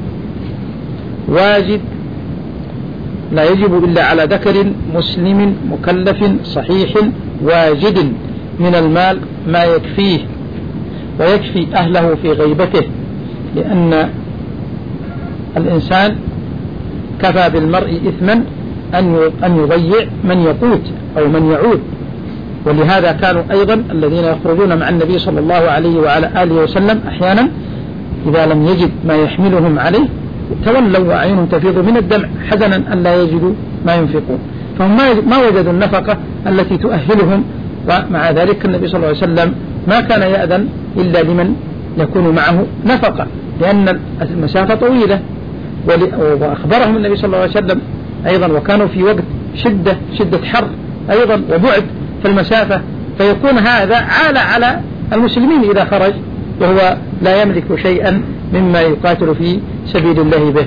واجد لا يجب إلا على ذكر مسلم مكلف صحيح واجد من المال ما يكفيه ويكفي أهله في غيبته، لأن الإنسان كفى بالمرء إثما أن يضيع من يقوت أو من يعود. ولهذا كانوا أيضا الذين يخرجون مع النبي صلى الله عليه وعلى آله وسلم أحيانا إذا لم يجد ما يحملهم عليه تولوا وأعينهم تفيض من الدمع حزنا أن لا يجدوا ما ينفقون، فهم ما وجدوا النفقة التي تؤهلهم. ومع ذلك النبي صلى الله عليه وسلم ما كان يأذن إلا لمن يكون معه نفقة، لأن المسافة طويلة. وأخبرهم النبي صلى الله عليه وسلم أيضا وكانوا في وقت شدة شدة حر أيضا وبعد في المسافة، فيكون هذا عال على المسلمين إذا خرج وهو لا يملك شيئا مما يقاتل في سبيل الله به.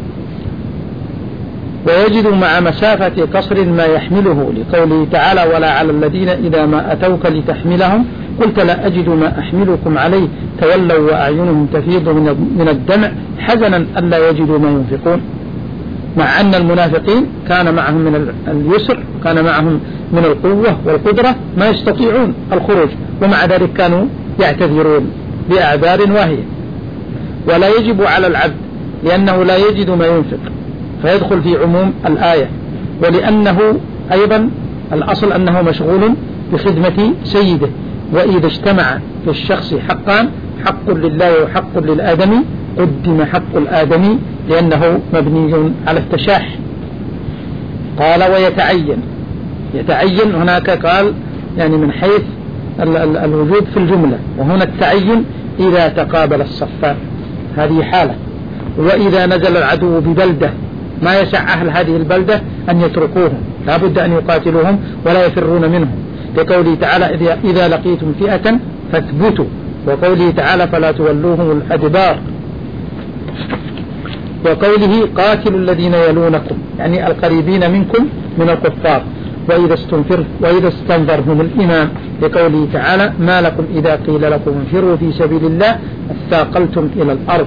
ويجد مع مسافة قصر ما يحمله، لقوله تعالى ولا على الذين إذا ما أتوك لتحملهم قلت لا أجد ما أحملكم عليه تولوا وأعينهم تفيض من الدمع حزنا ألا يجدوا ما ينفقون. مع أن المنافقين كان معهم من اليسر، كان معهم من القوة والقدرة ما يستطيعون الخروج، ومع ذلك كانوا يعتذرون بأعذار واهية. ولا يجب على العبد لأنه لا يجد ما ينفق فيدخل في عموم الآية، ولأنه أيضا الأصل أنه مشغول بخدمة سيده. وإذا اجتمع في الشخص حقان حق لله وحق للآدمي قدم حق الآدمي لأنه مبني على التشاح. قال ويتعين، يتعين هناك قال يعني من حيث الوجود في الجملة، وهنا التعين إذا تقابل الصفان هذه حالة. وإذا نزل العدو ببلدة ما يسع أهل هذه البلدة أن يتركوهم، لا بد أن يقاتلوهم ولا يفرون منهم، لقوله تعالى إذا لقيتم فئة فاثبتوا، وقوله تعالى فلا تولوهم الأدبار، وقوله قاتلوا الذين يلونكم يعني القريبين منكم من الكفار. وإذا استنفر وإذا استنفرهم الإمام، لقوله تعالى ما لكم إذا قيل لكم انفروا في سبيل الله اثاقلتم إلى الأرض.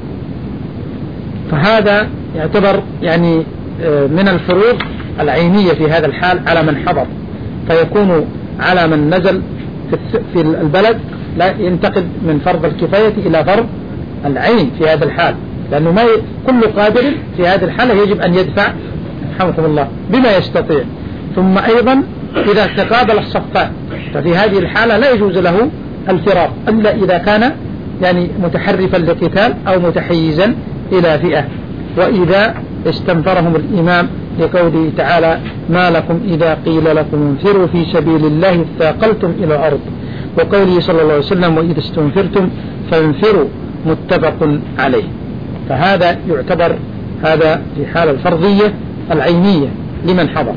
فهذا يعتبر يعني من الفروض العينية في هذا الحال على من حضر، فيكون على من نزل في البلد لا ينتقل من فرض الكفاية إلى فرض العين في هذا الحال، لأنه ما ي... كل قادر في هذه الحالة يجب أن يدفع رحمكم الله بما يستطيع. ثم أيضا إذا تقابل الصفان ففي هذه الحالة لا يجوز له الفرار إلا إذا كان يعني متحرفا لقتال أو متحيزا إلى فئة. وإذا استنفرهم الإمام، لقوله تعالى ما لكم إذا قيل لكم انفروا في سبيل الله اثاقلتم إلى الأرض، وقوله صلى الله عليه وسلم وإذا استنفرتم فانفروا، متفق عليه. فهذا يعتبر هذا في حال الفرضية العينية لمن حضر.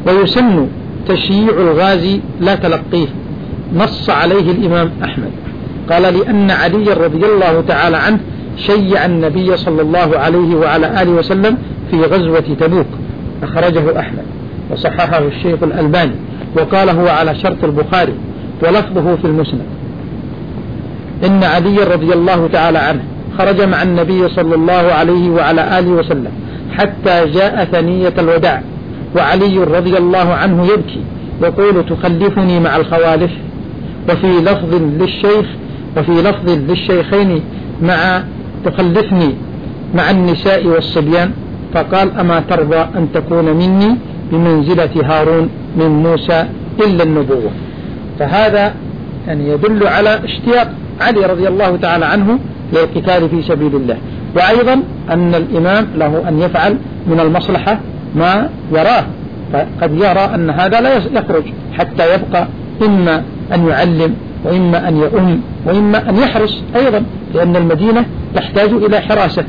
ويسن تشييع الغازي لا تلقيه، نص عليه الإمام أحمد، قال لأن علي رضي الله تعالى عنه شيع النبي صلى الله عليه وعلى آله وسلم في غزوة تبوك، أخرجه أحمد وصححه الشيخ الألباني، وقال هو على شرط البخاري، ولفظه في المسند. إن علي رضي الله تعالى عنه خرج مع النبي صلى الله عليه وعلى آله وسلم حتى جاء ثنية الوداع، وعلي رضي الله عنه يبكي يقول تخلفني مع الخوالف، وفي لفظ للشيخ وفي لفظ للشيخين مع تخلفني مع النساء والصبيان، فقال أما ترضى أن تكون مني بمنزلة هارون من موسى إلا النبوة. فهذا يعني يدل على اشتياق علي رضي الله تعالى عنه للقتال في سبيل الله، وأيضا أن الإمام له أن يفعل من المصلحة ما يراه، فقد يرى أن هذا لا يخرج حتى يبقى إما أن يعلم وإما أن يؤم وإما أن يحرس أيضا، لأن المدينة تحتاج إلى حراسة،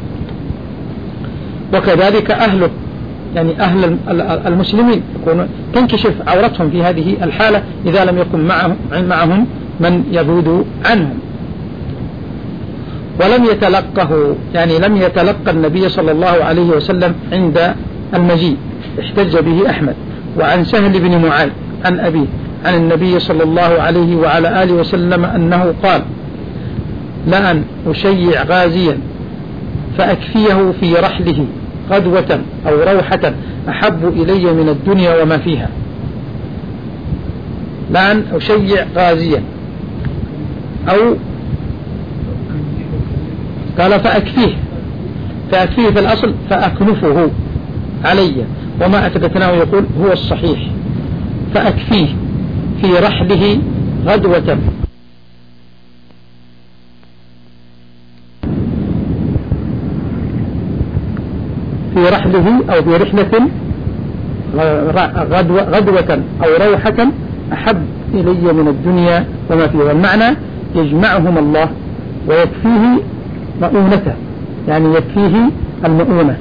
وكذلك أهله يعني أهل المسلمين يكون تنكشف عورتهم في هذه الحالة إذا لم يكن معهم, معهم من يذود عنهم. ولم يتلقه يعني لم يتلقى النبي صلى الله عليه وسلم عند المجيء، احتج به أحمد. وعن سهل بن معاذ عن أبيه عن النبي صلى الله عليه وعلى آله وسلم أنه قال لأن أشيع غازيا فأكفيه في رحله غدوة أو روحة أحب إلي من الدنيا وما فيها. لأن أشيع غازيا أو قال فأكفيه فأكفيه في الأصل فأكنفه علي، وما أثبتناه يقول هو الصحيح، فأكفيه في رحله غدوة في رحله أو في رحلة غدوة, غدوة أو روحة أحب إلي من الدنيا وما فيها. المعنى يجمعهم الله ويكفيه مؤونته، يعني يكفيه المؤونة.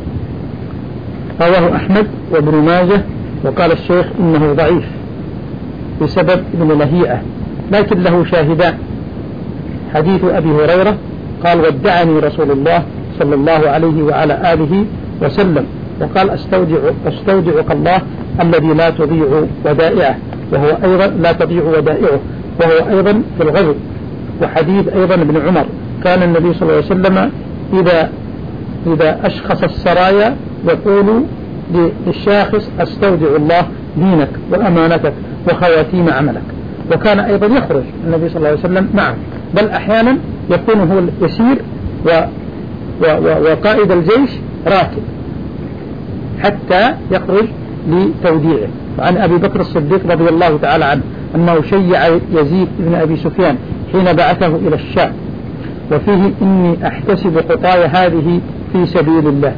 رواه أحمد وابن ماجه، وقال الشيخ إنه ضعيف بسبب ابن لهيئة، لكن له شاهدان. حديث أبي هريرة قال ودعني رسول الله صلى الله عليه وعلى آله وسلم وقال أستودع أستودعك الله الذي لا تضيع ودائعه، وهو أيضا لا تضيع ودائعه، وهو أيضا في الغزو. وحديث أيضا ابن عمر كان النبي صلى الله عليه وسلم إذا إذا أشخص السرايا يقول للشاخص أستودع الله دينك وأمانتك وخواتيم عملك. وكان أيضا يخرج النبي صلى الله عليه وسلم معه، بل أحيانا يكون هو اليسير و و و وقائد الجيش راكب حتى يخرج لتوديعه. وعن أبي بكر الصديق رضي الله تعالى عنه أنه شيع يزيد بن أبي سفيان حين بعثه إلى الشام، وفيه إني أحتسب خطايا هذه في سبيل الله.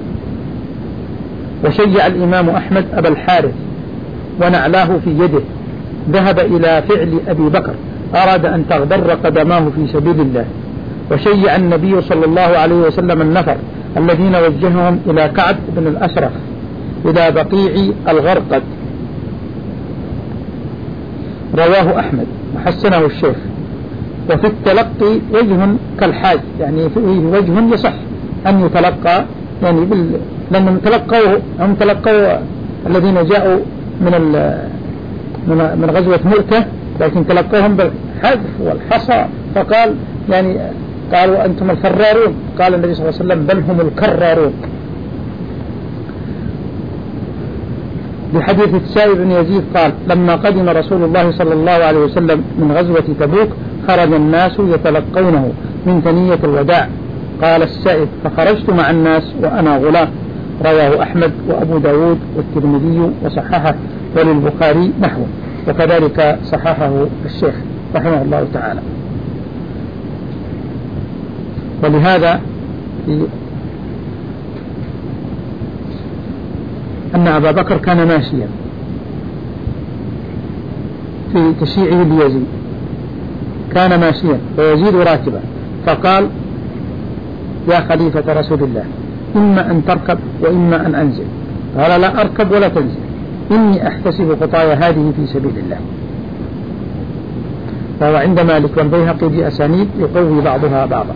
وشيع الإمام أحمد أبا الحارث ونعلاه في يده، ذهب إلى فعل أبي بكر، أراد أن تغبر قدماه في سبيل الله. وشيع النبي صلى الله عليه وسلم النفر الذين وجههم إلى كعب بن الأشرف إلى بقيع الغرقد. رواه أحمد وحسنه الشيخ. وفي التلقي وجه كالحاج، يعني فيه وجه يصح أن يتلقى، يعني بال... لأنهم تلقوا هم تلقوا الذين جاءوا من ال... من من غزوة مؤتة، لكن تلقوهم بالحذف والحصى، فقال يعني قالوا أنتم الفرارون، قال النبي صلى الله عليه وسلم بل هم الكرارون. بحديث السائب بن يزيد قال لما قدم رسول الله صلى الله عليه وسلم من غزوة تبوك خرج الناس يتلقونه من ثنية الوداع. قال السائب فخرجت مع الناس وأنا غلام. رواه أحمد وأبو داود والترمذي وصححه، وللبخاري نحوه، وكذلك صححه الشيخ رحمه الله تعالى. ولهذا أن أبا بكر كان ماشيا في تشييعه ليزيد، كان ماشيا ويزيد راكبا، فقال يا خليفة رسول الله إما أن تركب وإما أن أنزل. قال لا أركب ولا تنزل، إني أحتسب خطايا هذه في سبيل الله. وهو عند مالك والبيهقي بأسانيد يقوي بعضها بعضا.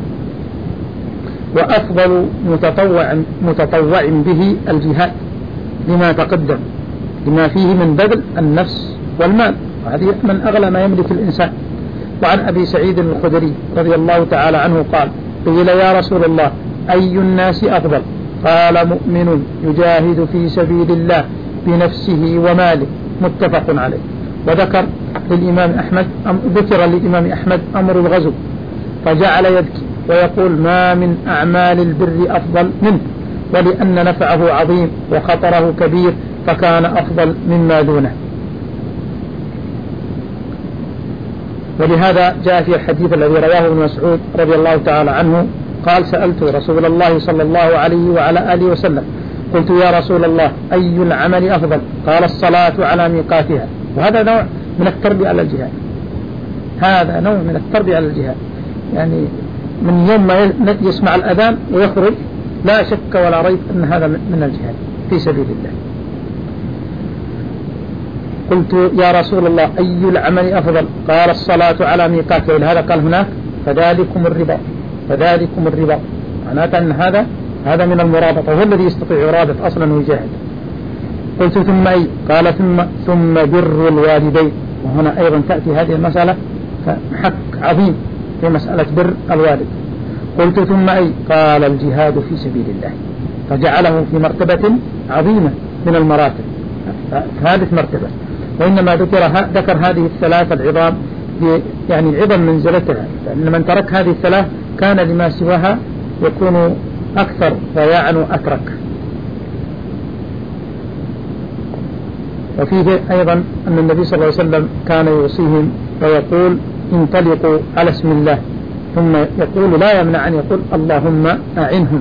وأفضل متطوع, متطوع به الجهاد لما تقدم، لما فيه من بذل النفس والمال، وهذه من أغلى ما يملك الإنسان. وعن أبي سعيد الخدري رضي الله تعالى عنه قال: قيل يا رسول الله أي الناس أفضل؟ قال: مؤمن يجاهد في سبيل الله بنفسه وماله، متفق عليه. وذكر للإمام أحمد ذكر للإمام أحمد أمر الغزو فجعل يبكي ويقول: ما من أعمال البر أفضل منه، ولأن نفعه عظيم وخطره كبير فكان أفضل مما دونه. ولهذا جاء في الحديث الذي رواه ابن مسعود رضي الله تعالى عنه قال: سألت رسول الله صلى الله عليه وعلى آله وسلم قلت: يا رسول الله أي العمل أفضل؟ قال: الصلاة على ميقاتها. وهذا نوع من التربية على الجهاد، هذا نوع من التربية على الجهاد، يعني من يوم ما يسمع الأذان ويخرج لا شك ولا ريب أن هذا من الجهاد في سبيل الله. قلت: يا رسول الله أي العمل أفضل؟ قال: الصلاة على ميقاتها. ولهذا قال هناك: فذلكم الرباط، فذلكم الرباط، معناته أن هذا هذا من المرابطة، وهو الذي يستطيع يرابط أصلا ويجاهد. قلت: ثم أي؟ قال: ثم ثم بر الوالدين. وهنا أيضا تأتي هذه المسألة حق عظيم في مسألة بر الوالد. قلت: ثم أي؟ قال: الجهاد في سبيل الله. فجعله في مرتبة عظيمة من المراتب، ثالث مرتبة. وإنما ذكر ذكر هذه الثلاث العظام يعني عظم منزلتها، لأن من ترك هذه الثلاث كان لما سواها يكون أكثر ضياعا وأترك. وفيه أيضا أن النبي صلى الله عليه وسلم كان يوصيهم ويقول: انطلقوا على اسم الله، ثم يقول لا يمنع أن يقول: اللهم أعنهم.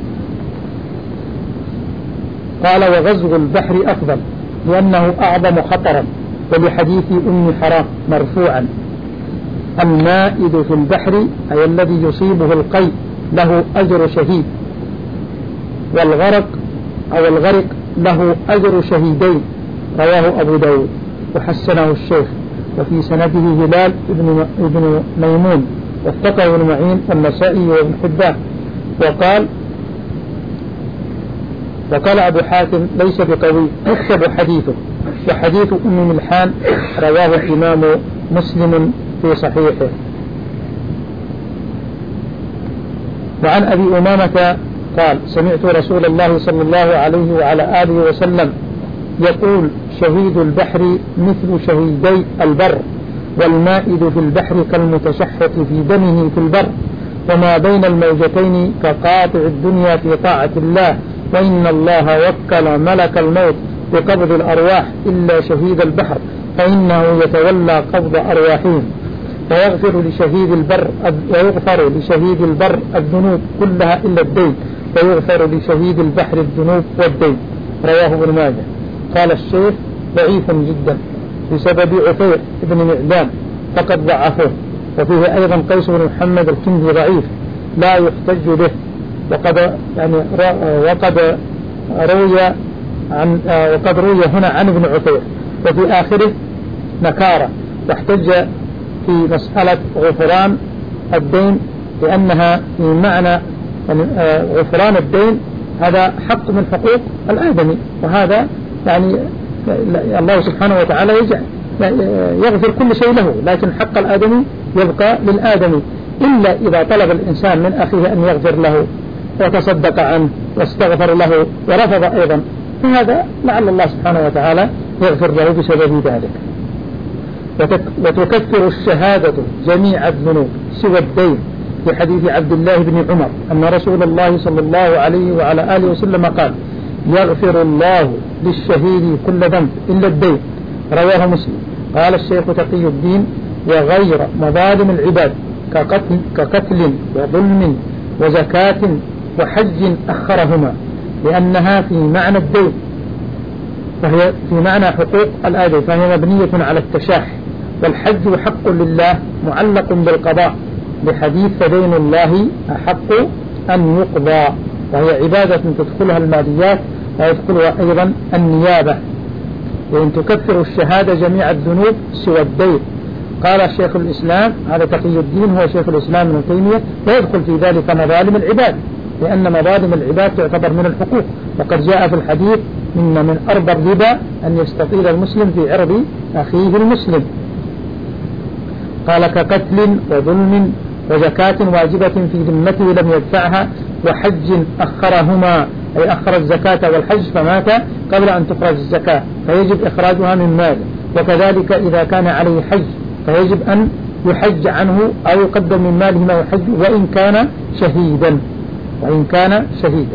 قال: وغزو البحر أفضل لأنه أعظم خطرا، ولحديث أم حرام مرفوعا: المائد في البحر أي الذي يصيبه القيء له أجر شهيد، والغرق أو الغرق له أجر شهيدين. رواه أبو داود وحسنه الشيخ، وفي سنده هلال ابن ميمون، واتقى ابن معين والنسائي وابن حبان. وقال وقال أبو حاتم: ليس بقوي، يكتب حديثه. وحديث أم ملحان رواه الإمام مسلم في صحيحه. وعن أبي أمامة قال: سمعت رسول الله صلى الله عليه وعلى آله وسلم يقول: شهيد البحر مثل شهيدي البر، والمائد في البحر كالمتشحط في دمه في البر، وما بين الموجتين كقاطع الدنيا في طاعة الله، وإن الله وكل ملك الموت بقبض الأرواح إلا شهيد البحر، فإنه يتولى قبض أرواحهم، ويغفر لشهيد البر ويغفر لشهيد البر الذنوب كلها إلا الدين، ويغفر لشهيد البحر الذنوب والدين. رواه ابن ماجه. قال الشيخ: ضعيف جدا بسبب عثير بن معدان فقد ضعفه. وفيه أيضا قيس بن محمد الكندي ضعيف لا يحتج به، وقد يعني وقد روي عن وقد روي هنا عن ابن عثير، وفي آخره نكارة، واحتج في مسألة غفران الدين لأنها في معنى يعني غفران الدين هذا حق من حقوق الآدمي، وهذا يعني الله سبحانه وتعالى يجعل يغفر كل شيء له، لكن حق الآدمي يبقى للآدمي، إلا إذا طلب الإنسان من أخيه أن يغفر له وتصدق عنه واستغفر له ورفض أيضا، فهذا لعل الله سبحانه وتعالى يغفر له بسبب ذلك. وتكفر الشهادة جميع الذنوب سوى الدين، في حديث عبد الله بن عمر أن رسول الله صلى الله عليه وعلى آله وسلم قال: يغفر الله للشهيد كل ذنب إلا الدين. رواه مسلم. قال الشيخ تقي الدين: وغير مظالم العباد كقتل, كقتل وظلم وزكاة وحج أخرهما، لأنها في معنى الدين، فهي في معنى حقوق الآدمي، فهي مبنية على التشاح. والحج حق لله معلق بالقضاء، لحديث فدين الله أحق أن يقضى، وهي عبادة تدخلها الماليات ويدخلها أيضا النيابة. وإن تكفر الشهادة جميع الذنوب سوى الدين، قال شيخ الإسلام، هذا تقي الدين هو شيخ الإسلام ابن تيمية، ويدخل في ذلك مظالم العباد، لأن مظالم العباد تعتبر من الحقوق، وقد جاء في الحديث إن من أربى الربا أن يستطيل المسلم في عرض أخيه المسلم. قال كقتل وظلم وزكاة واجبة في ذمته لم يدفعها وحج أخرهما، أي أخر الزكاة والحج فمات قبل أن تخرج الزكاة فيجب إخراجها من ماله، وكذلك إذا كان عليه حج فيجب أن يحج عنه أو يقدم من ماله ما يحج وإن كان شهيدا وإن كان شهيدا.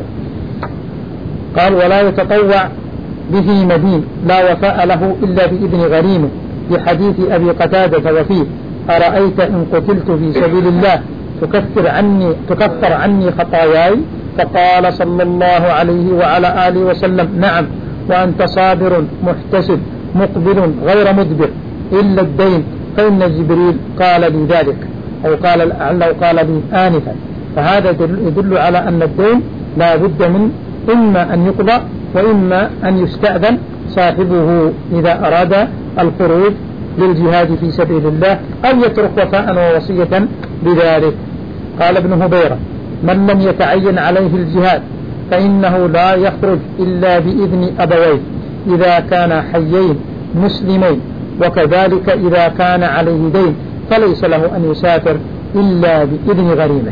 قال ولا يتطوع به مدين لا وفاء له إلا بإذن غريمه، في حديث أبي قتادة وفيه أرأيت إن قتلت في سبيل الله تكفر عني, تكفر عني خطاياي؟ فقال صلى الله عليه وعلى آله وسلم نعم، وأنت صابر محتسب مقبل غير مدبر إلا الدين، فإن جبريل قال لي ذلك، أو قال لو قال لي آنفا. فهذا يدل على أن الدين لا بد من إما أن يقضى وإما أن يستأذن صاحبه إذا أراد الخروج للجهاد في سبيل الله أو يترك وفاء ووصية بذلك. قال ابن هبيرة من لم يتعين عليه الجهاد فإنه لا يخرج إلا بإذن أبويه إذا كان حيين مسلمين، وكذلك إذا كان عليه دين فليس له أن يسافر إلا بإذن غريمه،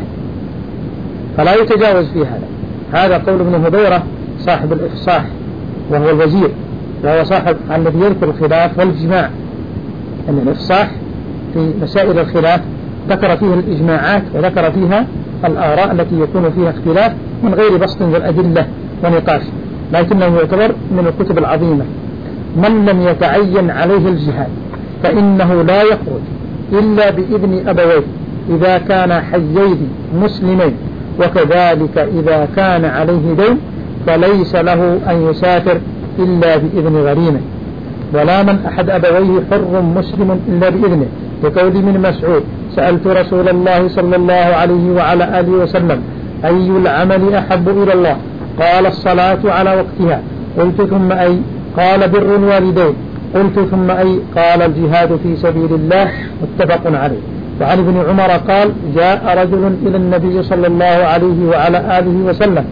فلا يتجاوز في هذا. هذا قول ابن هبيرة صاحب الإفصاح وهو الوزير، وهو صاحب الذي يذكر الخلاف والإجماع، أن الإفصاح في مسائل الخلاف ذكر فيها الإجماعات وذكر فيها الآراء التي يكون فيها اختلاف من غير بسط للأدلة ونقاش، لكنه يعتبر من الكتب العظيمة. من لم يتعين عليه الجهاد فإنه لا يخرج إلا بإذن أبويه إذا كان حيين مسلمين، وكذلك إذا كان عليه دين فليس له أن يسافر إلا بإذن غريمه، ولا من أحد أبويه حر مسلم إلا بإذنه، لقول ابن مسعود سألت رسول الله صلى الله عليه وعلى آله وسلم أي العمل أحب إلى الله؟ قال الصلاة على وقتها. قلت ثم أي؟ قال بر الوالدين. قلت ثم أي؟ قال الجهاد في سبيل الله. متفق عليه. وعن ابن عمر قال جاء رجل إلى النبي صلى الله عليه وعلى آله وسلم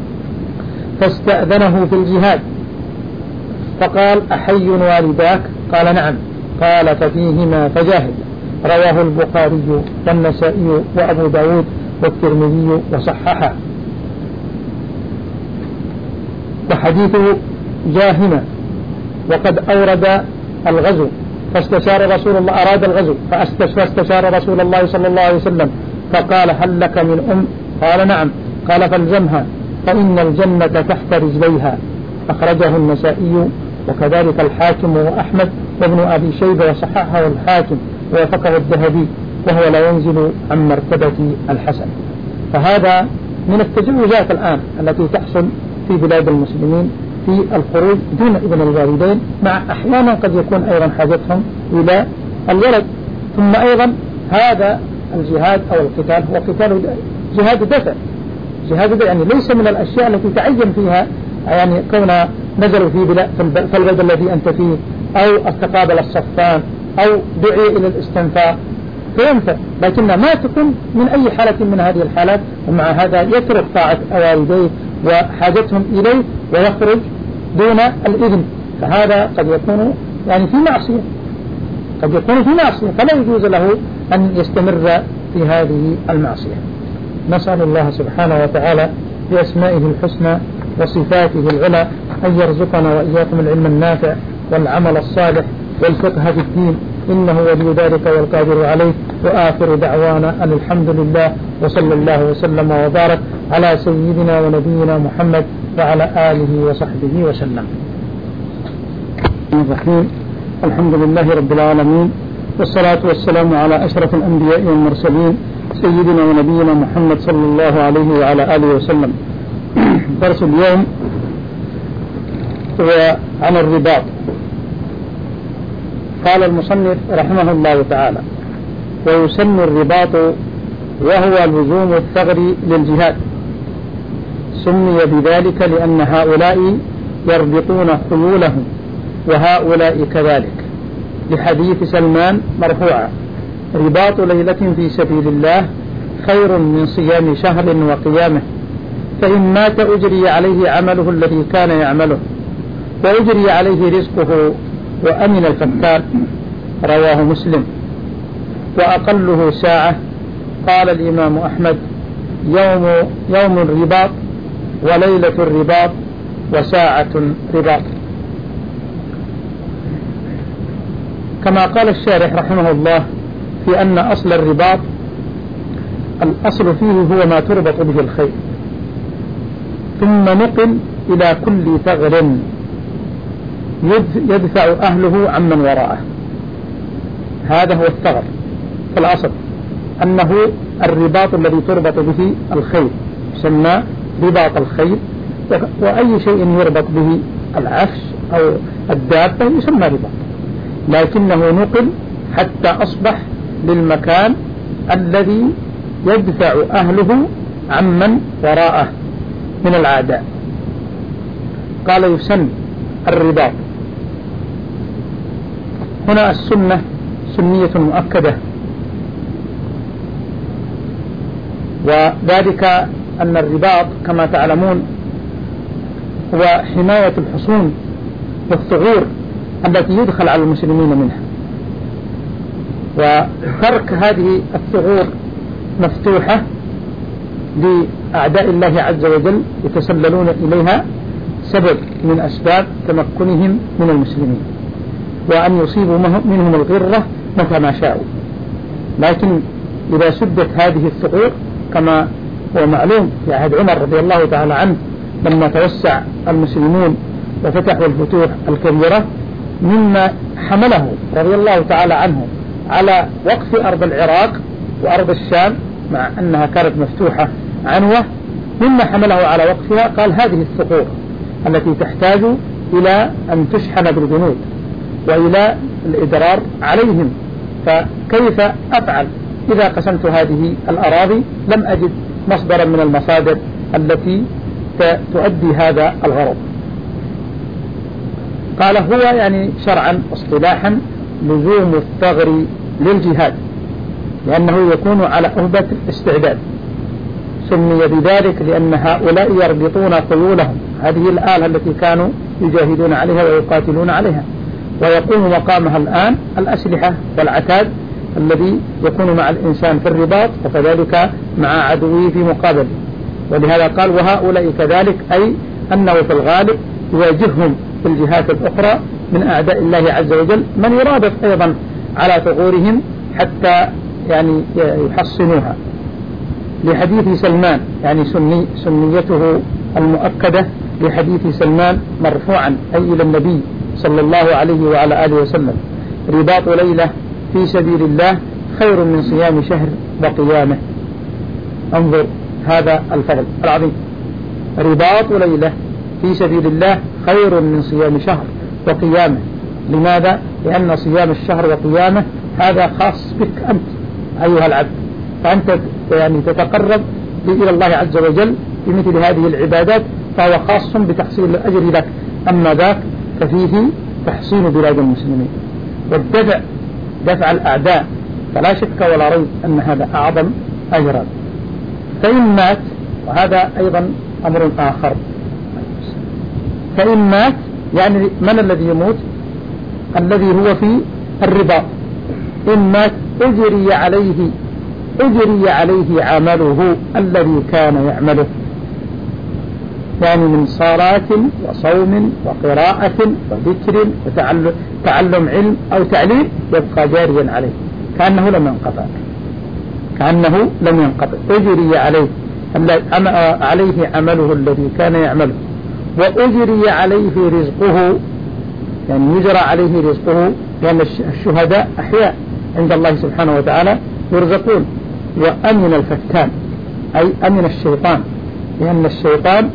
فاستأذنه في الجهاد فقال أحي والداك؟ قال نعم. قال ففيهما فجاهد. رواه البخاري والنسائي وأبو داود والترمذي وصححه. وحديث جاهمة وقد أورد الغزو فاستشار رسول الله، أراد الغزو فاستشار رسول الله صلى الله عليه وسلم فقال هل لك من أم؟ قال نعم. قال فالزمها فإن الجنة تحت رجليها. أخرجه النسائي وكذلك الحاكم وأحمد وابن أبي شيبة وصححه الحاكم ووافقه الذهبي، وهو لا ينزل عن مرتبة الحسن. فهذا من التجاوزات الآن التي تحصل في بلاد المسلمين في الخروج دون إذن الوالدين، مع أحيانا قد يكون أيضا حاجتهم إلى الولد. ثم أيضا هذا الجهاد أو القتال هو قتال جهاد دفع، جهاد دفع يعني ليس من الأشياء التي تعين فيها يعني كون نزلوا في بلاد في البلد الذي أنت فيه أو استقابل الصفان أو دعي إلى الاستنفاق فينفع، لكن ما تكون من أي حالة من هذه الحالات، ومع هذا يترك طاعة والديه وحاجتهم إليه ويخرج دون الإذن، فهذا قد يكون يعني في معصية، قد يكون في معصية، فلا يجوز له أن يستمر في هذه المعصية. نسأل الله سبحانه وتعالى بأسمائه الحسنى وصفاته العلى أن يرزقنا وإياكم العلم النافع والعمل الصالح والفقه في الدين، إنه ولي ذلك والقادر عليه. وآخر دعوانا أن الحمد لله، وصلى الله وسلم وبارك على سيدنا ونبينا محمد وعلى آله وصحبه وسلم. الرحيم. الحمد لله رب العالمين، والصلاة والسلام على أشرف الأنبياء والمرسلين سيدنا ونبينا محمد صلى الله عليه وعلى آله وسلم. درس اليوم هو عن الرباط. قال المصنف رحمه الله تعالى: ويسن الرباط وهو لزوم الثغر للجهاد، سمي بذلك لأن هؤلاء يربطون خيولهم وهؤلاء كذلك، لحديث سلمان مرفوعا: رباط ليلة في سبيل الله خير من صيام شهر وقيامه، فإن مات أجري عليه عمله الذي كان يعمله وأجري عليه رزقه وأمن الفتان. رواه مسلم. وأقله ساعة. قال الإمام أحمد: يوم يوم الرباط وليلة الرباط وساعة رباط. كما قال الشارح رحمه الله في أن أصل الرباط الأصل فيه هو ما تربط به الخيل، ثم نقل إلى كل ثغر يدفع أهله عمن وراءه. هذا هو الثغر. فالأصل أنه الرباط الذي تربط به الخيل يسمى رباط الخيل، وأي شيء يربط به العفش أو الدابة يسمى رباط، لكنه نقل حتى أصبح للمكان الذي يدفع أهله عمن وراءه من العاداء. قال: يسن الرباط. هنا السنة سنية مؤكدة، وذلك أن الرباط كما تعلمون هو حماية الحصون والثغور التي يدخل على المسلمين منها، وترك هذه الثغور مفتوحة لأعداء الله عز وجل يتسللون إليها سبب من أسباب تمكنهم من المسلمين، وأن يصيبوا منهم الغرة متى ما شاءوا. لكن إذا سدت هذه الثغور كما هو معلوم في عهد عمر رضي الله تعالى عنه لما توسع المسلمون وفتحوا الفتوح الكبيرة، مما حمله رضي الله تعالى عنه على وقف أرض العراق وأرض الشام مع أنها كانت مفتوحة عنوة، مما حمله على وقفها قال: هذه الثغور التي تحتاج إلى أن تشحن بالجنود وإلى الإدرار عليهم، فكيف أفعل إذا قسمت هذه الأراضي لم أجد مصدرا من المصادر التي تؤدي هذا الغرض. قال: هو يعني شرعا واصطلاحا لزوم الثغر للجهاد، لأنه يكون على أهبة الاستعداد. سمي بذلك لأن هؤلاء يربطون خيولهم، هذه الآلة التي كانوا يجاهدون عليها ويقاتلون عليها، ويقوم مقامها الآن الأسلحة والعتاد الذي يكون مع الإنسان في الرباط وكذلك مع عدوه في مقابله. ولهذا قال: وهؤلاء كذلك، أي أنه في الغالب يواجههم في الجهات الأخرى من أعداء الله عز وجل من يرابط أيضا على ثغورهم حتى يعني يحصنوها. لحديث سلمان يعني سني سنيته المؤكدة لحديث سلمان مرفوعا أي إلى النبي صلى الله عليه وعلى آله وسلم: رباط ليلة في سبيل الله خير من صيام شهر وقيامه. انظر هذا الفضل العظيم، رباط ليلة في سبيل الله خير من صيام شهر وقيامه. لماذا؟ لأن صيام الشهر وقيامه هذا خاص بك أنت أيها العبد، فأنت يعني تتقرب إلى الله عز وجل بمثل هذه العبادات، فهو خاص بتحصيل الأجر لك. أما ذاك ففيه تحصين بلاد المسلمين والدفع دفع الأعداء، فلا شك ولا ريب أن هذا أعظم أجرا. فإن مات، وهذا أيضا أمر آخر، فإن مات يعني من الذي يموت؟ الذي هو في الرباط. إن مات أجري عليه أجري عليه عمله الذي كان يعمله، يعني من صلاة وصوم وقراءة وذكر وتعلم تعلم علم أو تعليم يبقى جاريا عليه كأنه لم ينقطع كأنه لم ينقطع أجري عليه عليه عمله الذي كان يعمله، وأجري عليه رزقه، يعني يجرى عليه رزقه، لأن الشهداء أحياء عند الله سبحانه وتعالى يرزقون. وأمن الفتان أي أمن الشيطان، لأن الشيطان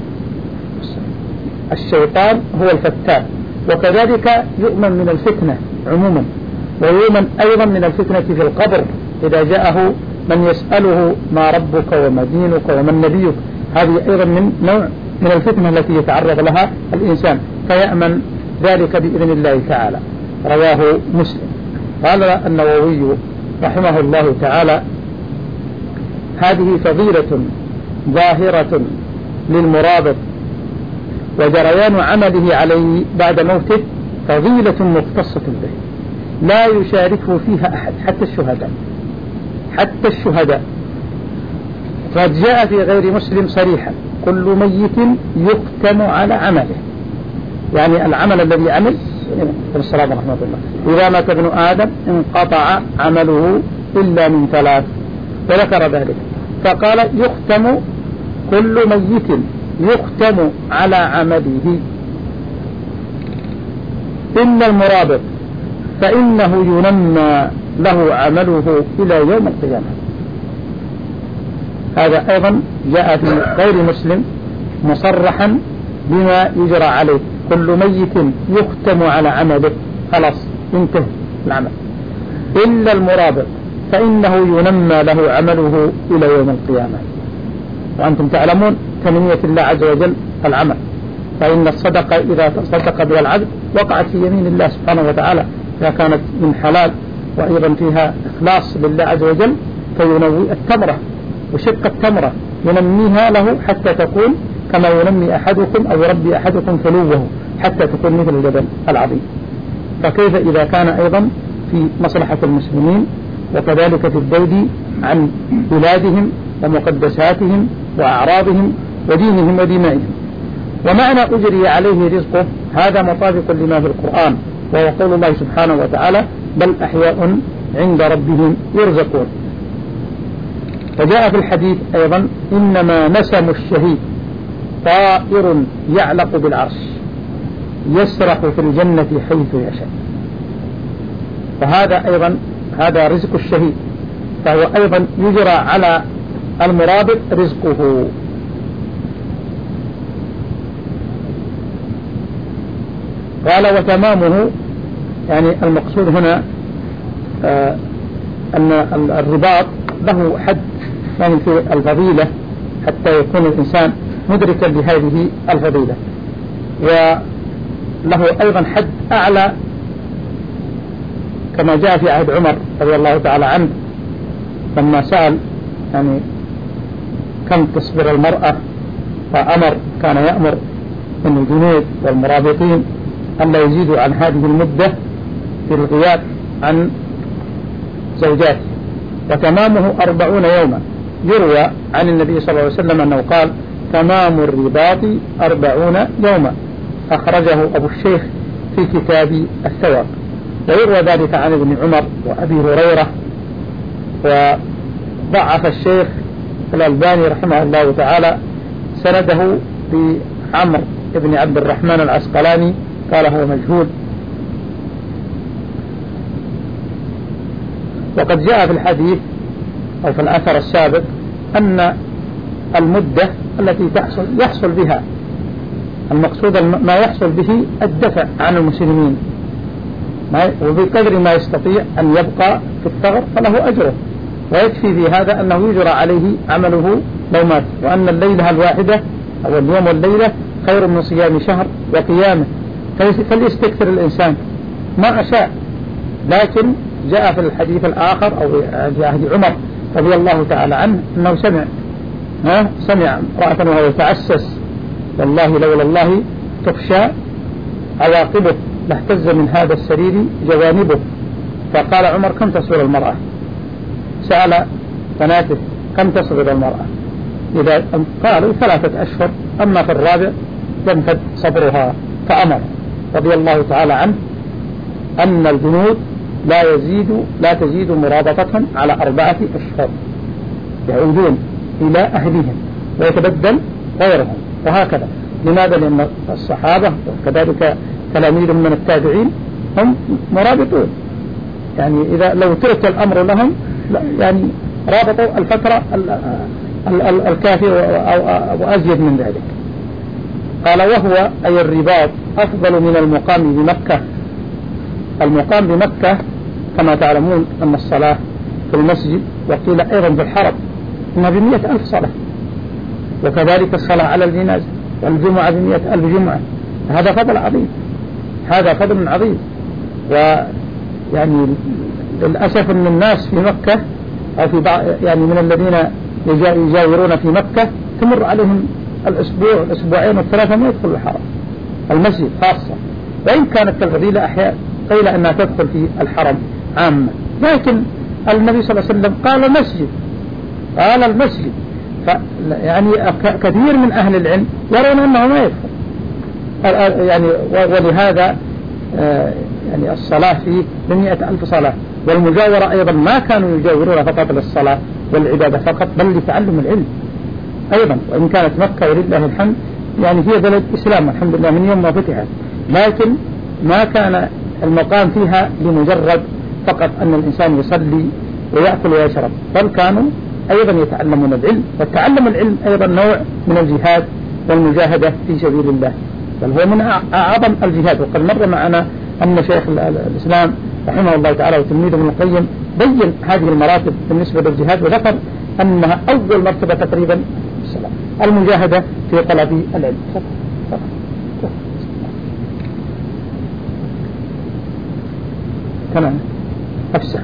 الشيطان هو الفتان، وكذلك يؤمن من الفتنة عموما، ويؤمن أيضا من الفتنة في القبر إذا جاءه من يسأله ما ربك وما دينك ومن نبيك، هذه أيضا من نوع من الفتنة التي يتعرض لها الإنسان، فيأمن ذلك بإذن الله تعالى. رواه مسلم. قال النووي رحمه الله تعالى: هذه فضيلة ظاهرة للمرابط، وجريان عمله عليه بعد موته فضيلة مختصة به لا يشاركه فيها أحد حتى الشهداء حتى الشهداء قد جاء في غير مسلم صريحا: كل ميت يختم على عمله، يعني العمل الذي عمل. السلام ورحمة الله. إذا مات ابن آدم انقطع عمله إلا من ثلاث، وذكر ذلك فقال: يختم كل ميت يختم على عمله إلا المرابط فإنه ينمى له عمله إلى يوم القيامة. هذا أيضا جاء في غير مسلم مصرحا بما يجرى عليه: كل ميت يختم على عمله، خلاص انتهى العمل، إلا المرابط فإنه ينمى له عمله إلى يوم القيامة. وأنتم تعلمون تمنية الله عز وجل العمل، فإن الصدقة إذا تصدق بها العبد وقعت في يمين الله سبحانه وتعالى إذا كانت من حلال، وأيضا فيها إخلاص لله عز وجل، فينوي التمرة وشق التمرة ينميها له حتى تكون كما ينمي أحدكم أو يربي أحدكم فلوه حتى تكون مثل الجبل العظيم. فكيف إذا كان أيضا في مصلحة المسلمين، وكذلك في الذود عن بلادهم ومقدساتهم وأعراضهم ودينهم ودمائهم. ومعنى أجري عليه رزقه هذا مطابق لما في القرآن، وهو قول الله سبحانه وتعالى: بل أحياء عند ربهم يرزقون. وجاء في الحديث أيضا: إنما نسم الشهيد طائر يعلق بالعرش يسرح في الجنة حيث يشاء. فهذا أيضا هذا رزق الشهيد، فهو أيضا يجرى على المرابط رزقه. قال: وتمامه، يعني المقصود هنا آه أن الرباط له حد يعني في الفضيلة حتى يكون الإنسان مدركا لهذه الفضيلة، وله أيضا حد أعلى كما جاء في عهد عمر رضي الله تعالى عنه لما سأل يعني كم تصبر المرأة، فأمر كان يأمر من الجنود والمرابطين أن لا يزيدوا عن هذه المدة في الغياب عن زوجاته، وتمامه أربعون يوما. يروى عن النبي صلى الله عليه وسلم أنه قال: تمام الرباط أربعون يوما، أخرجه أبو الشيخ في كتاب الثواب. ويروى ذلك عن ابن عمر وأبي هريرة، وضعف الشيخ الألباني رحمه الله تعالى سنده بعمر ابن عبد الرحمن العسقلاني، قال هو مجهول. وقد جاء في الحديث أو في الأثر السابق أن المدة التي تحصل يحصل بها المقصود ما يحصل به الدفع عن المسلمين، وبقدر ما يستطيع أن يبقى في الثغر فله أجره، ويكفي في هذا أنه يجرى عليه عمله لو مات، وأن الليلة الواحدة أو اليوم والليلة خير من صيام شهر وقيامه، فليستكثر الإنسان ما أشاء. لكن جاء في الحديث الآخر أو في عهد عمر رضي الله تعالى عنه أنه سمع ها سمع امرأة وهو يتعسس: والله لولا الله تخشى عواقبه لاهتز من هذا السرير جوانبه. فقال عمر: كم تصبر المرأة؟ سأل بناته: كم تصبر المرأة؟ إذا قالوا ثلاثة أشهر، أما في الرابع ينفد صبرها. فأمر رضي الله تعالى عنه أن الجنود لا يزيد لا تزيد مرابطتهم على أربعة أشهر، يعودون إلى أهلهم ويتبدل غيرهم، وهكذا. لماذا؟ لأن الصحابة وكذلك تلاميذ من التابعين هم مرابطون، يعني إذا لو ترك الأمر لهم يعني رابطوا الفترة الكافية أو أزيد من ذلك. قال: وهو أي الرباط أفضل من المقام بمكة. المقام بمكة كما تعلمون أن الصلاة في المسجد وقيل أيضا في الحرم إنها بمئة ألف صلاة، وكذلك الصلاة على الجنازة والجمعة بمئة ألف جمعة. هذا فضل عظيم، هذا فضل عظيم. يعني للأسف أن الناس في مكة أو في بعض يعني من الذين يجاورون في مكة تمر عليهم الأسبوع الأسبوعين والثلاثة ما يدخل الحرم المسجد خاصة، وإن كانت الفضيلة أحيانا قيل أنها تدخل في الحرم عامة، لكن النبي صلى الله عليه وسلم قال المسجد قال المسجد يعني كثير من أهل العلم يرون أنه ما يدخل يعني، ولهذا يعني الصلاة فيه بمئة ألف صلاة، والمجاورة أيضا ما كانوا يجاورون فقط للصلاة والعبادة فقط بل لتعلم العلم أيضا، وإن كانت مكة ولله الحمد يعني هي بلد إسلام الحمد لله من يوم ما فتحت، لكن ما كان المقام فيها لمجرد فقط أن الإنسان يصلي ويأكل ويشرب، بل كانوا أيضا يتعلمون العلم، والتعلم العلم أيضا نوع من الجهاد والمجاهدة في سبيل الله، بل هو من أعظم الجهاد. وقد مر معنا أن شيخ الإسلام رحمه الله تعالى وتلميذه ابن القيم بين هذه المراتب بالنسبة للجهاد، وذكر أنها أول مرتبة تقريبا المجاهدة في طلب العلم. تمام أفسح.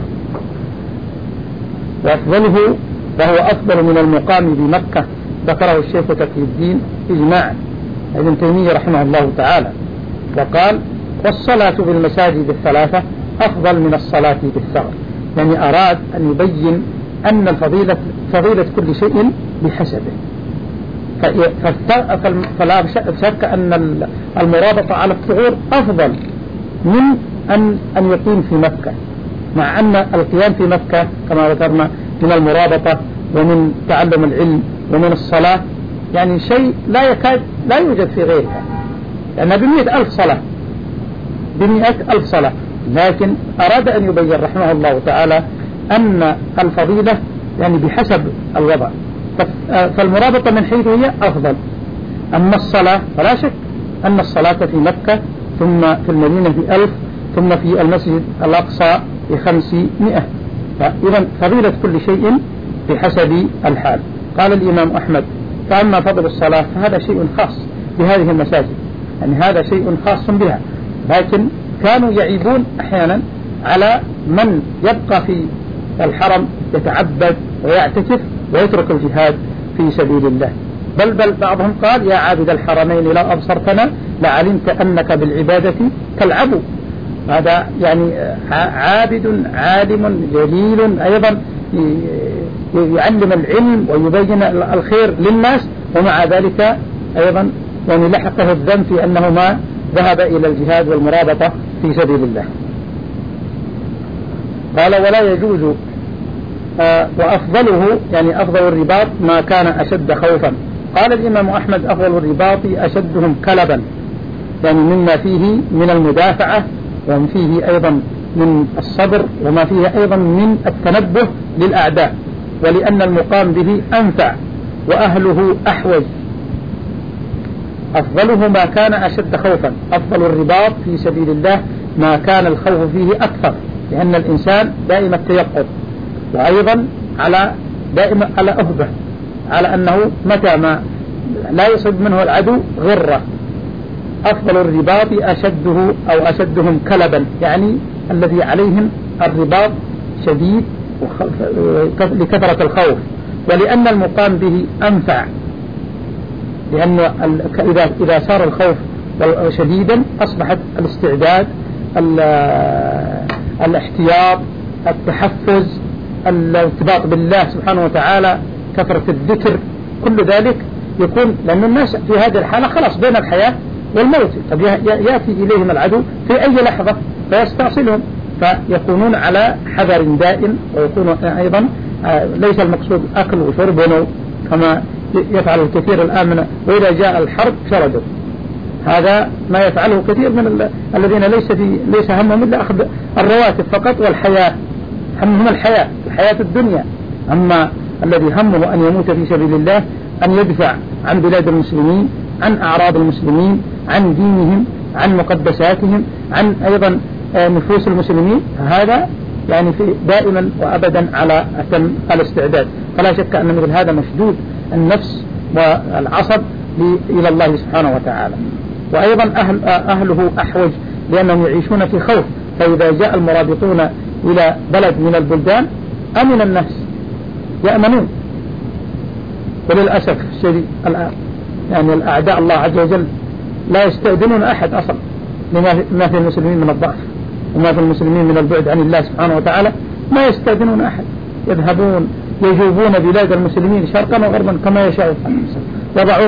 وأفضله وهو أفضل من المقام بمكة ذكره الشيخ تقي الدين إجماعا ابن تيمية رحمه الله تعالى، وقال والصلاة بالمساجد الثلاثة أفضل من الصلاة بالثغر، يعني أراد أن يبين أن الفضيلة فضيلة كل شيء بحسبه، فلا شك أن المرابطة على الثغور أفضل من أن أن يقيم في مكة، مع أن القيام في مكة كما ذكرنا من المرابطة ومن تعلم العلم ومن الصلاة يعني شيء لا يكاد لا يوجد في غيرها، لأنها بمئة ألف صلاة بمئة ألف صلاة، لكن أراد أن يبين رحمه الله تعالى أن الفضيلة يعني بحسب الوضع، فالمرابطة من حيث هي أفضل. أما الصلاة فلا شك أن الصلاة في مكة ثم في المدينة في ألف ثم في المسجد الأقصى بخمسمائة، فإذا فضيلة كل شيء بحسب الحال. قال الإمام أحمد فأما فضل الصلاة فهذا شيء خاص بهذه المساجد، يعني هذا شيء خاص بها، لكن كانوا يعيبون أحيانا على من يبقى في الحرم يتعبد ويعتكف ويترك الجهاد في سبيل الله، بل بل بعضهم قال يا عابد الحرمين لو أبصرتنا لعلمت أنك بالعبادة تلعب. هذا يعني عابد عالم جليل أيضا يعلم العلم ويبين الخير للناس، ومع ذلك أيضا يعني لحقه الذنب في أنه ما ذهب إلى الجهاد والمرابطة في سبيل الله. قال ولا يجوز آه وأفضله يعني أفضل الرباط ما كان أشد خوفا. قال الإمام أحمد أفضل الرباط أشدهم كلبا، يعني مما فيه من المدافعة وما فيه أيضا من الصبر وما فيه أيضا من التنبه للأعداء، ولأن المقام به أنفع وأهله أحوج. أفضله ما كان أشد خوفا، أفضل الرباط في سبيل الله ما كان الخوف فيه أكثر، لأن الإنسان دائما التيقظ، وأيضا على دائما على أهبة، على أنه متى ما لا يصيب منه العدو غرة. أفضل الرباط أشده أو أشدهم كلبا، يعني الذي عليهم الرباط شديد لكثرة الخوف، ولأن المقام به أنفع، لأن إذا إذا صار الخوف شديدا أصبحت الاستعداد الاحتياط التحفز الارتباط بالله سبحانه وتعالى كثرة الذكر كل ذلك يكون، لأن الناس في هذه الحالة خلاص بين الحياة والموت، طب يأتي إليهم العدو في أي لحظة فيستأصلهم، فيكونون على حذر دائم، ويكون أيضا ليس المقصود أكل وشرب ونوم كما يفعل الكثير الآن، وإذا جاء الحرب شردوا. هذا ما يفعله كثير من الذين ليس في ليس همهم إلا أخذ الرواتب فقط والحياة، همهم الحياة الحياة الدنيا. أما الذي همه أن يموت في سبيل الله، أن يدفع عن بلاد المسلمين، عن أعراض المسلمين، عن دينهم، عن مقدساتهم، عن أيضا نفوس المسلمين، هذا يعني في دائما وأبدا على أتم الاستعداد. فلا شك أن مثل هذا مشدود النفس والعصب إلى الله سبحانه وتعالى. وأيضا أهل أهله أحوج، لأنهم يعيشون في خوف، فإذا جاء المرابطون إلى بلد من البلدان أمن الناس يأمنون. وللأسف الشديد الآن يعني الأعداء الله عز وجل لا يستأذنون أحد أصلا لما في المسلمين من الضعف وما في المسلمين من البعد عن الله سبحانه وتعالى. ما يستأذنون أحد، يذهبون يجوبون بلاد المسلمين شرقا وغربا كما يشاء، يضعون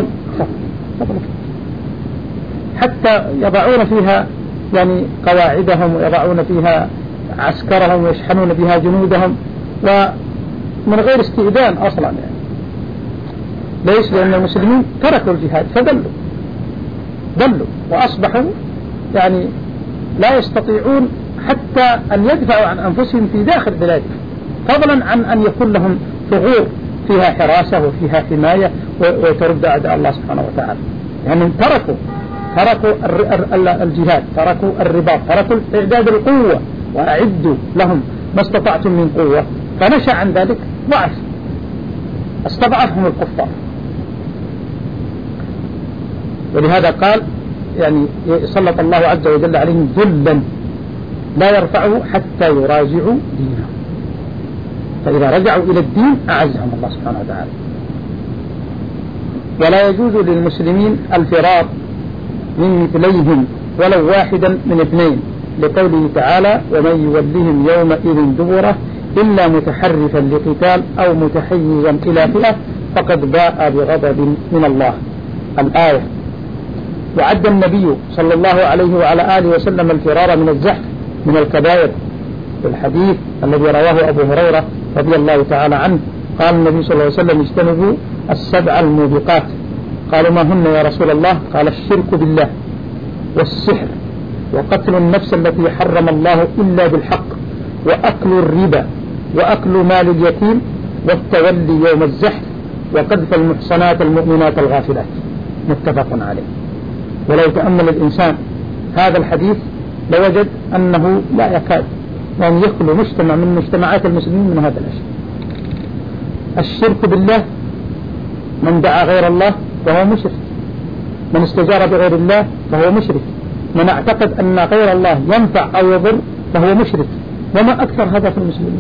حتى يضعون فيها يعني قواعدهم ويضعون فيها عسكرهم ويشحنون بها جنودهم ومن غير استئذان أصلا يعني. ليس لأن المسلمين تركوا الجهاد فضلوا ضلوا وأصبحوا يعني لا يستطيعون حتى أن يدفعوا عن أنفسهم في داخل بلادهم، فضلا عن أن يكون لهم ثغور فيها حراسة وفيها حماية وترد أعداء الله سبحانه وتعالى. يعني تركوا تركوا الجهاد، تركوا الرباط، تركوا إعداد القوة وأعدوا لهم ما استطعتم من قوة، فنشأ عن ذلك ضعف استضعفهم الكفار. ولهذا قال يعني سلط الله عز وجل عليهم ذلا لا يرفعه حتى يراجعوا دينهم، فإذا رجعوا إلى الدين أعزهم الله سبحانه وتعالى. ولا يجوز للمسلمين الفرار من مثليهم ولو واحدا من اثنين، لقوله تعالى ومن يولهم يومئذ دبره إلا متحرفا لقتال أو متحيزا إلى فئة فقد باء بغضب من الله. الآية. وعد النبي صلى الله عليه وعلى آله وسلم الفرار من الزحف من الكبائر في الحديث الذي رواه أبو هريرة رضي الله تعالى عنه قال النبي صلى الله عليه وسلم اجتنبوا السبع الموبقات. قالوا ما هن يا رسول الله؟ قال الشرك بالله والسحر وقتل النفس التي حرم الله إلا بالحق وأكل الربا وأكل مال اليتيم والتولي يوم الزحف وقذف المحصنات المؤمنات الغافلات. متفق عليه. ولو تأمل الإنسان هذا الحديث لوجد أنه لا يكاد يعني يخلو مجتمع من مجتمعات المسلمين من هذا الأشياء. الشرك بالله، من دعا غير الله فهو مشرك، من استجار بغير الله فهو مشرك، من اعتقد أن غير الله ينفع أو يضر فهو مشرك. وما أكثر هذا في المسلمين.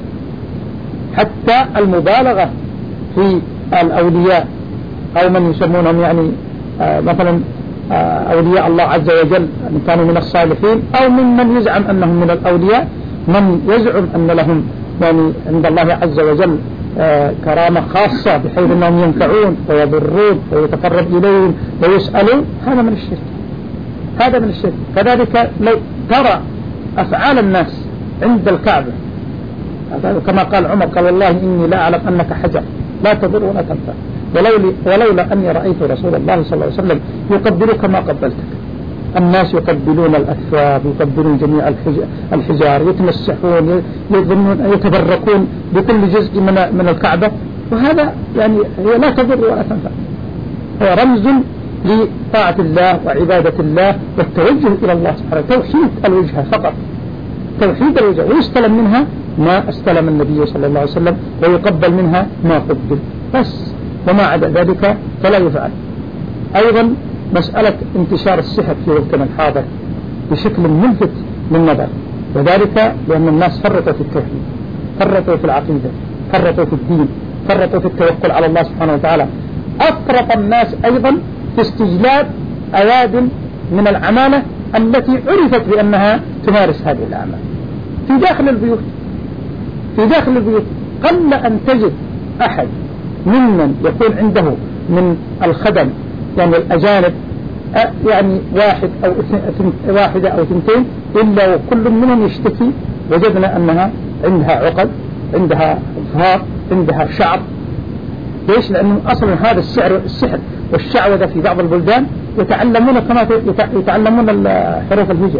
حتى المبالغة في الأولياء أو من يسمونهم يعني آه مثلا آه أولياء الله عز وجل أن كانوا من الصالحين أو من من يزعم أنهم من الأولياء، من يزعم أن لهم يعني عند الله عز وجل آه كرامة خاصة بحيث أنهم ينفعون ويضرون ويتقرب إليهم ويسألون، هذا من الشرك، هذا من الشرك. كذلك لو ترى أفعال الناس عند الكعبة كما قال عمر قال والله إني لا أعلم أنك حجر لا تضر ولا تنفع ولولا أني رأيت رسول الله صلى الله عليه وسلم يقبلك ما قبلتك. الناس يقبلون الأثواب، يقبلون جميع الحجار، يتمسحون، يتبركون بكل جزء من من الكعبة، وهذا يعني هي لا تضر ولا تنفع، هو رمز لطاعة الله وعبادة الله والتوجه إلى الله سبحانه، توحيد الوجهة فقط، توحيد الوجهة، ويستلم منها ما استلم النبي صلى الله عليه وسلم ويقبل منها ما قبل بس، وما عدا ذلك فلا يفعل. أيضا مسألة انتشار السحر في وقتنا الحاضر بشكل ملفت للنظر، وذلك لأن الناس فرطوا في التوحيد، فرطوا في العقيدة، فرطوا في الدين، فرطوا في التوكل على الله سبحانه وتعالى. أفرط الناس أيضا في استجلاب أياد من العمالة التي عرفت بأنها تمارس هذه الأعمال في داخل البيوت، في داخل البيوت قل أن تجد أحد ممن يكون عنده من الخدم يعني الأجانب يعني واحد أو واحدة أو اثنتين إلا وكل منهم يشتكي وجدنا أنها عندها عقد، عندها ظهار، عندها شعر. ليش؟ لأنه أصلا هذا السحر السحر والشعوذة في بعض البلدان يتعلمون كما يتعلمون حروف الهجاء،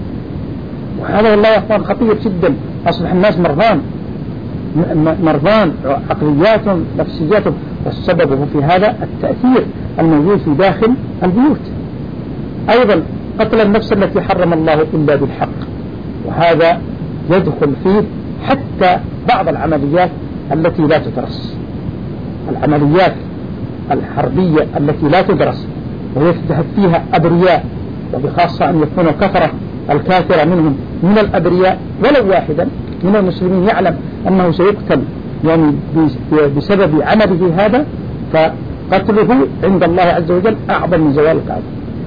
وهذا والله يا أخوان خطير جدا. أصبح الناس مرضان مرضان عقلياتهم نفسياتهم، والسبب في هذا التأثير الموجود في داخل البيوت. أيضا قتل النفس التي حرم الله إلا بالحق، وهذا يدخل فيه حتى بعض العمليات التي لا تدرس، العمليات الحربية التي لا تدرس ويفتح فيها أبرياء، وبخاصة أن يكونوا كثرة الكافرة منهم من الأبرياء ولو واحدا من المسلمين يعلم أنه سيقتل يعني بسبب عمله هذا، فقتله عند الله عز وجل أعظم من زوال الكعبة.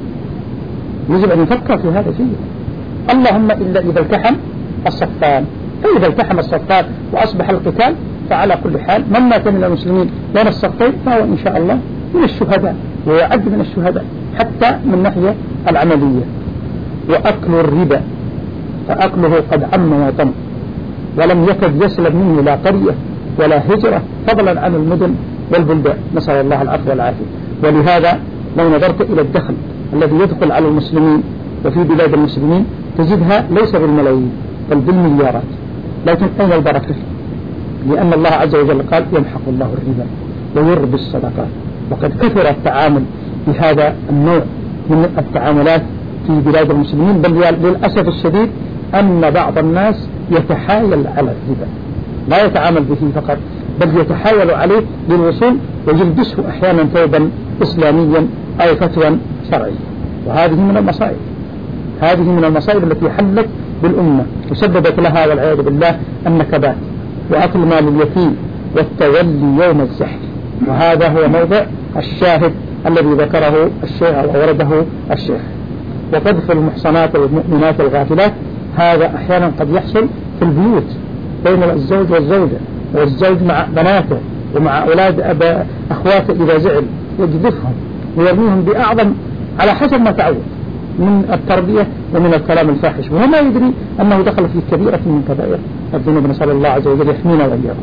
يجب أن يفكر في هذا جيدا. اللهم إلا إذا التحم الصفان، فإذا التحم الصفان وأصبح القتال فعلى كل حال من مات من المسلمين بين الصفين فهو إن شاء الله من الشهداء ويعد من الشهداء حتى من ناحية العملية. وأكل الربا فأكله قد عم وطم، ولم يكد يسلم منه لا قرية ولا هجرة، فضلا عن المدن والبلدان، نسأل الله العفو والعافية. ولهذا لو نظرت إلى الدخل الذي يدخل على المسلمين وفي بلاد المسلمين تجدها ليس بالملايين بل بالمليارات، لكن أين البركة؟ لأن الله عز وجل قال يمحق الله الربا ويربي الصدقات. وقد كثر التعامل بهذا النوع من التعاملات في بلاد المسلمين، بل للأسف الشديد أن بعض الناس يتحايل على الربا، لا يتعامل به فقط بل يتحايل عليه للوصول ويلبسه أحيانا ثوبا إسلاميا أو فتوى شرعية. وهذه من المصائب، هذه من المصائب التي حلت بالأمة وسببت لها والعياذ بالله النكبات وأكل مال اليتيم والتولي يوم الزحف. وهذا هو موضع الشاهد الذي ذكره الشيخ وورده الشيخ. وقذف المحصنات والمؤمنات الغافلات هذا أحيانا قد يحصل في البيوت بين الزوج والزوجة، والزوج مع بناته ومع أولاد أبا أخواته إذا زعل يجذفهم ويرميهم بأعظم على حسب ما تعود من التربية ومن الكلام الفاحش، وهو ما يدري أنه دخل في كبيرة من كبائر الذنوب، نسأل الله عز وجل يحمينا وإياكم.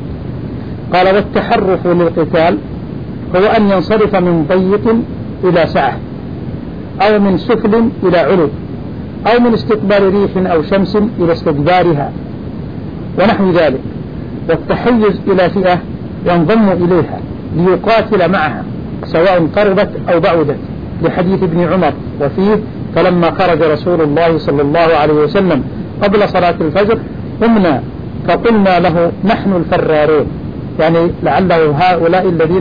قال والتحرف للقتال هو أن ينصرف من ضيق إلى سعة، أو من سفل إلى علو، أو من استقبال ريح أو شمس إلى استدبارها ونحو ذلك، والتحيز إلى فئة ينضم إليها ليقاتل معها سواء قربت أو بعدت، لحديث ابن عمر وفيه فلما خرج رسول الله صلى الله عليه وسلم قبل صلاة الفجر قمنا فقلنا له نحن الفرارون، يعني لعله هؤلاء الذين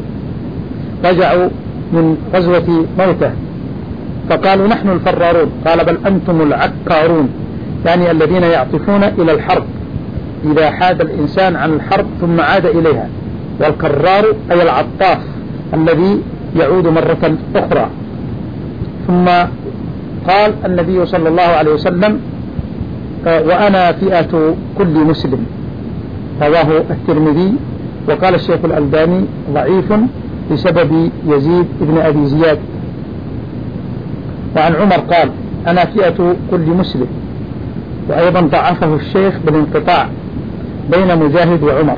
رجعوا من غزوة موته، فقالوا نحن الفرارون، قال بل أنتم العكارون، يعني الذين يعطفون إلى الحرب إذا حاد الإنسان عن الحرب ثم عاد إليها، والكرار أي العطاف الذي يعود مرة أخرى. ثم قال النبي صلى الله عليه وسلم وأنا فئة كل مسلم، رواه الترمذي. وقال الشيخ الألباني ضعيف بسبب يزيد بن أبي زياد. وعن عمر قال أنا فئة كل مسلم، وأيضا ضعفه الشيخ بالانقطاع بين مجاهد وعمر.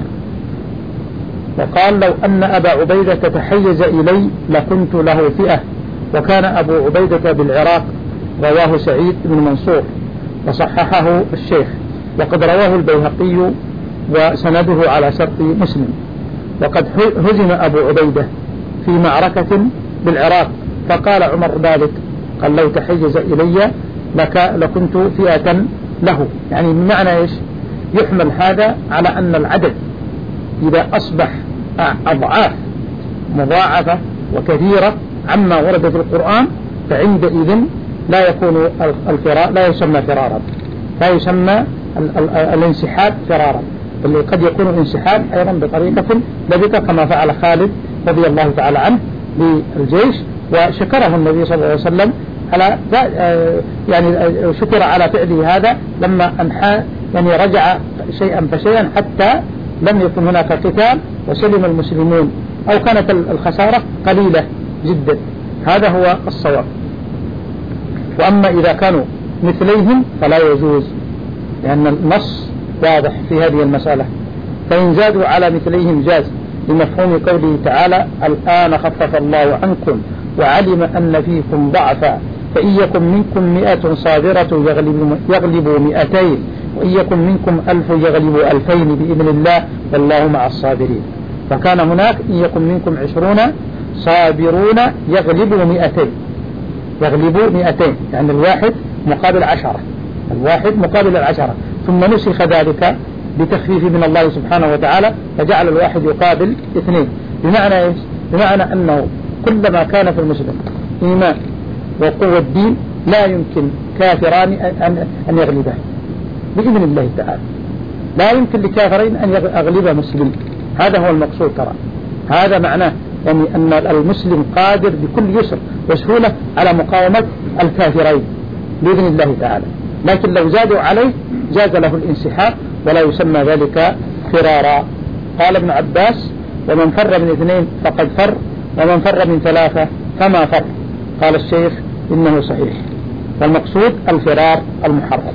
وقال لو أن أبا عبيدة تحيز إلي لكنت له فئة، وكان أبو عبيدة بالعراق، رواه سعيد بن منصور وصححه الشيخ. وقد رواه البيهقي وسنده على شرط مسلم. وقد هزم أبو عبيدة في معركة بالعراق، فقال عمر ذلك، قال لو تحيز إلي لك لكنت فئة له، يعني بمعنى إيش؟ يحمل هذا على أن العدد إذا أصبح أضعاف مضاعفة وكثيرة عما ورد في القرآن فعندئذ لا يكون الفرار، لا يسمى فرارا، لا يسمى الانسحاب فرارا، بل قد يكون الانسحاب أيضا بطريقة لبقى كما فعل خالد رضي الله تعالى عنه بالجيش، وشكره النبي صلى الله عليه وسلم على يعني شكر على فعله هذا لما أنحى، يعني رجع شيئا فشيئا حتى لم يكن هناك قتال وسلم المسلمون، أو كانت الخسارة قليلة جدا. هذا هو الصواب. وأما إذا كانوا مثليهم فلا يجوز، لأن النص واضح في هذه المسألة. فإن زادوا على مثليهم جاز، لمفهوم قوله تعالى الآن خفف الله عنكم وعلم أن فيكم ضعفا فإن يكن منكم مئة صابرة يغلبوا مئتين وإن يكن منكم ألف يغلبوا ألفين بإذن الله والله مع الصابرين. فكان هناك إن يكن منكم عشرون صابرون يغلبوا مئتين، يغلبوا مئتين، يعني الواحد مقابل عشرة، الواحد مقابل العشرة. ثم نسخ ذلك بتخفيف من الله سبحانه وتعالى فجعل الواحد يقابل اثنين. بمعنى إيش؟ بمعنى أنه كلما كان في المسلم إيمان وقوة الدين لا يمكن كافران أن أن يغلبه بإذن الله تعالى، لا يمكن لكافرين أن يغلب مسلم. هذا هو المقصود. ترى هذا معناه يعني أن المسلم قادر بكل يسر وسهولة على مقاومة الكافرين بإذن الله تعالى، لكن لو زادوا عليه جاز له الانسحاب ولا يسمى ذلك فرارا. قال ابن عباس: ومن فر من اثنين فقد فر، ومن فر من ثلاثة فما فر. قال الشيخ: إنه صحيح، والمقصود الفرار المحرم.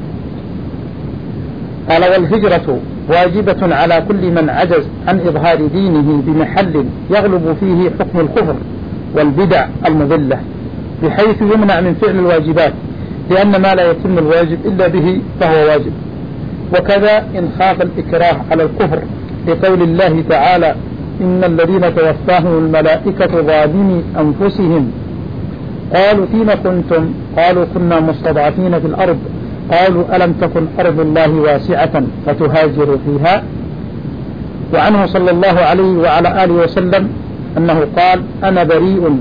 قال: والهجرة واجبة على كل من عجز عن إظهار دينه بمحل يغلب فيه حكم الكفر والبدع المضلة، بحيث يمنع من فعل الواجبات، لأن ما لا يتم الواجب إلا به فهو واجب. وكذا إن خاف الإكراه على الكفر، لقول الله تعالى: إن الذين توفاهم الملائكة ظالمي أنفسهم قالوا فيما كنتم؟ قالوا كنا مستضعفين في الأرض، قالوا ألم تكن أرض الله واسعة فتهاجروا فيها. وعنه صلى الله عليه وعلى آله وسلم أنه قال: أنا بريء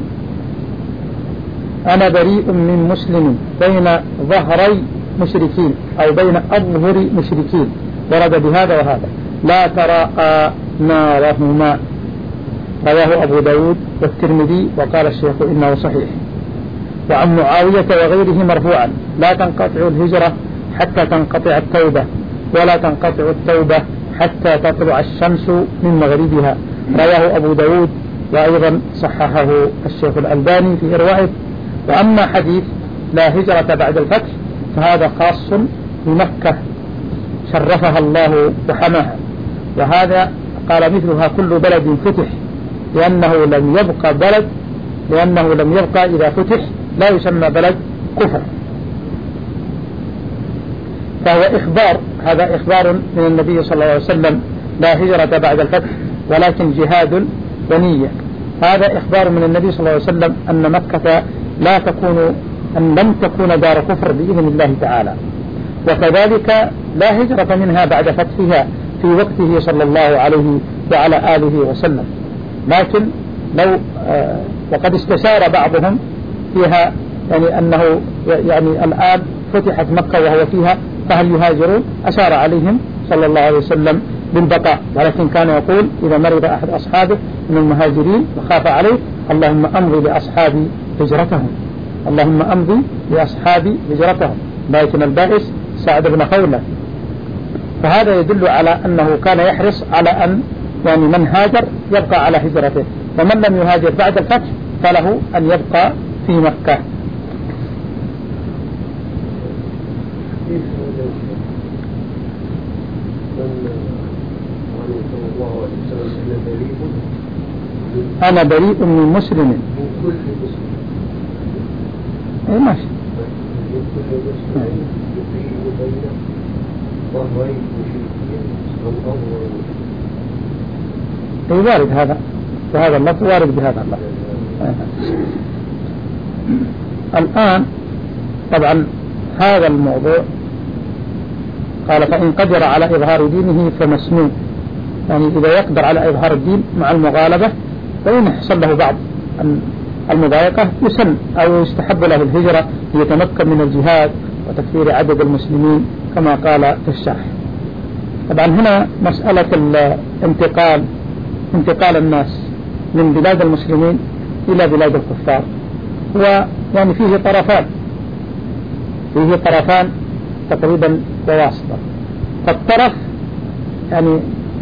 أنا بريء من مسلم بين ظهري مشركين، أو بين أظهر مشركين، ورد بهذا وهذا، لا تراءى نارهما. رواه أبو داود والترمذي، وقال الشيخ إنه صحيح. وعن معاوية وغيره مرفوعا: لا تنقطع الهجرة حتى تنقطع التوبة، ولا تنقطع التوبة حتى تطلع الشمس من مغربها. رواه أبو داود، وأيضا صححه الشيخ الألباني في إروائه. وأما حديث لا هجرة بعد الفتح فهذا خاص بمكة شرفها الله وحماها، وهذا قال مثلها كل بلد فتح، لأنه لم يبقى بلد لأنه لم يبقى إذا فتح لا يسمى بلد كفر. فهو إخبار، هذا إخبار من النبي صلى الله عليه وسلم: لا هجرة بعد الفتح ولكن جهاد ونية. هذا إخبار من النبي صلى الله عليه وسلم أن مكة لا تكون أن لم تكون دار كفر بإذن الله تعالى، وكذلك لا هجرة منها بعد فتحها في وقته صلى الله عليه وعلى آله وسلم. لكن لو آه وقد استشار بعضهم فيها، يعني أنه يعني الآن فتحت مكة وهو فيها فهل يهاجرون؟ أشار عليهم صلى الله عليه وسلم بالبقاء، ولكن كان يقول إذا مرض أحد أصحابه من المهاجرين وخاف عليه: اللهم أمضي لأصحابي هجرتهم، اللهم أمضي لأصحابي هجرتهم. لكن البائس سعد بن خولة. فهذا يدل على أنه كان يحرص على أن يعني من هاجر يبقى على هجرته، ومن لم يهاجر بعد الفتح فله أن يبقى في مكة. أنا بريء من مسلم، من كل مسلم. إيه ماشي. من كل مسلم يفيد بين ظهري مشركين أو أظهر مشركين. وارد هذا، وهذا اللفظ وارد بهذا اللفظ. الآن طبعا هذا الموضوع قال: فإن قدر على إظهار دينه فمسنون، يعني إذا يقدر على إظهار الدين مع المغالبة، وإن حصل له بعض المضايقة يسن أو يستحب له الهجرة ليتمكن من الجهاد وتكثير عدد المسلمين كما قال في الشرح. طبعا هنا مسألة الانتقال انتقال الناس من بلاد المسلمين إلى بلاد الكفار هو يعني فيه طرفان فيه طرفان تقريبا وواسطة. فالطرف يعني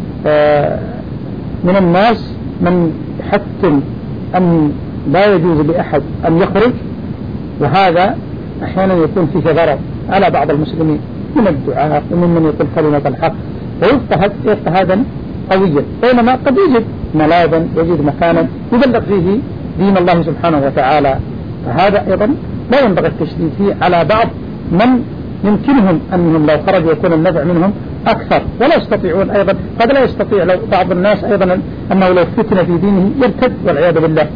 من الناس من يحتم أن لا يجوز لأحد أن يخرج، وهذا أحيانا يكون فيه ضرر على بعض المسلمين من الدعاء وممن يقول كلمة الحق ويضطهد اضطهادا قويا، بينما قد يجد ملاذا يجد مكانا يبلغ فيه دين الله سبحانه وتعالى. فهذا أيضا لا ينبغي التشديد فيه على بعض من يمكنهم أنهم لو خرجوا يكون النفع منهم أكثر، ولا يستطيعون أيضا، قد لا يستطيع لو بعض الناس أيضا أنه لو فتن في دينه يرتد والعياذ بالله.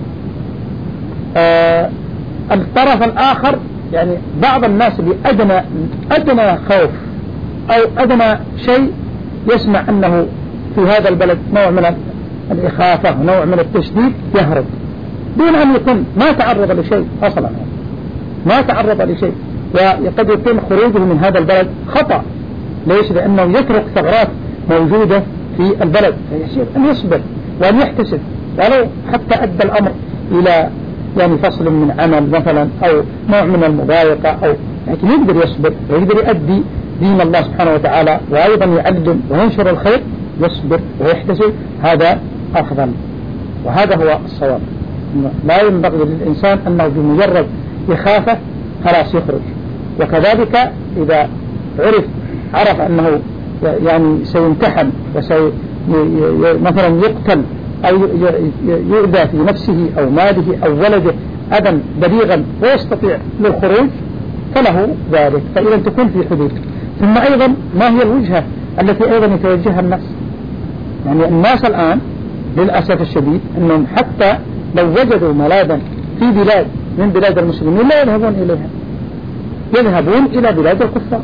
آه الطرف الآخر يعني بعض الناس بأدنى أدنى خوف أو أدنى شيء يسمع أنه في هذا البلد نوع من الإخافة ونوع من التشديد يهرب دون أن يكون ما تعرض لشيء أصلا. ما تعرض لشيء، وقد يتم خروجه من هذا البلد خطأ. ليش؟ لأنه يترك ثغرات موجودة في البلد، فيجب أن يصبر وأن يحتسب، ولو حتى أدى الأمر إلى يعني فصل من عمل مثلا أو نوع من المضايقة، أو لكن يقدر يصبر ويقدر يؤدي دين الله سبحانه وتعالى، وأيضا يعلم وينشر الخير، يصبر ويحتسب، هذا أفضل. وهذا هو الصواب. لا ينبغي للإنسان أنه بمجرد إخافة خلاص يخرج. وكذلك إذا عرف عرف أنه يعني سيمتحن وسي مثلا يقتل أو يؤذى في نفسه أو ماله أو ولده أذى بليغا ويستطيع للخروج فله ذلك، فإذا تكون في حدود. ثم أيضا ما هي الوجهة التي أيضا يتوجهها الناس؟ يعني الناس الآن للأسف الشديد أنهم حتى لو وجدوا ملاذا في بلاد من بلاد المسلمين لا يذهبون إليها، يذهبون إلى بلاد الكفار.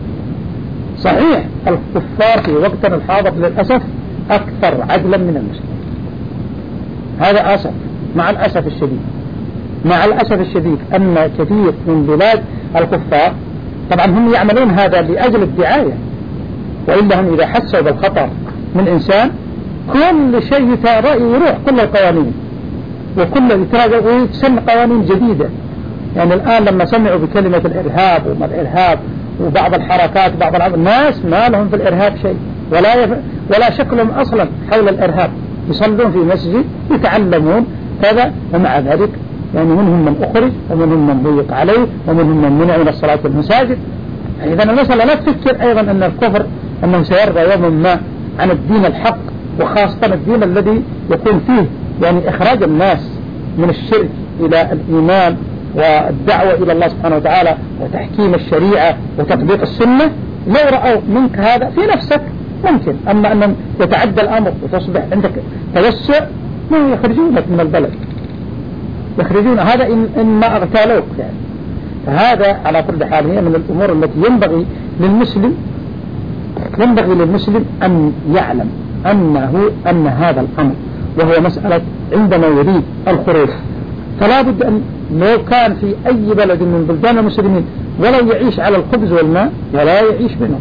صحيح الكفار في وقتنا الحاضر للأسف أكثر عدلا من المسلمين، هذا أسف مع الأسف الشديد. مع الأسف الشديد أن كثير من بلاد الكفار طبعا هم يعملون هذا لأجل الدعاية، وإلا هم إذا حسوا بالخطر من إنسان كل شيء يروح، كل القوانين وكل يتراجع ويتسن قوانين جديدة. يعني الآن لما سمعوا بكلمة الإرهاب وما الإرهاب وبعض الحركات بعض الناس ما لهم في الإرهاب شيء، ولا يف... ولا شكلهم أصلا حول الإرهاب، يصلون في مسجد يتعلمون كذا، ومع ذلك يعني منهم من أخرج ومنهم من ضيق عليه ومنهم من منع من الصلاة في المساجد. إذن المسألة لا تفكر أيضا أن الكفر أنه سيرضى يوم ما عن الدين الحق، وخاصة الدين الذي يكون فيه يعني إخراج الناس من الشرك إلى الإيمان والدعوة إلى الله سبحانه وتعالى وتحكيم الشريعة وتطبيق السنة. لو رأوا منك هذا في نفسك ممكن، أما أن يتعدى الأمر وتصبح عندك توسع ما يخرجونك من البلد، يخرجون هذا إن, إن ما اغتالوك يعني. فهذا على كل حال هي من الأمور التي ينبغي للمسلم ينبغي للمسلم أن يعلم أنه أن هذا الأمر وهو مسألة عندما يريد الخروج فلا بد أن لو كان في أي بلد من بلدان المسلمين ولو يعيش على الخبز والماء ولا يعيش بينهم،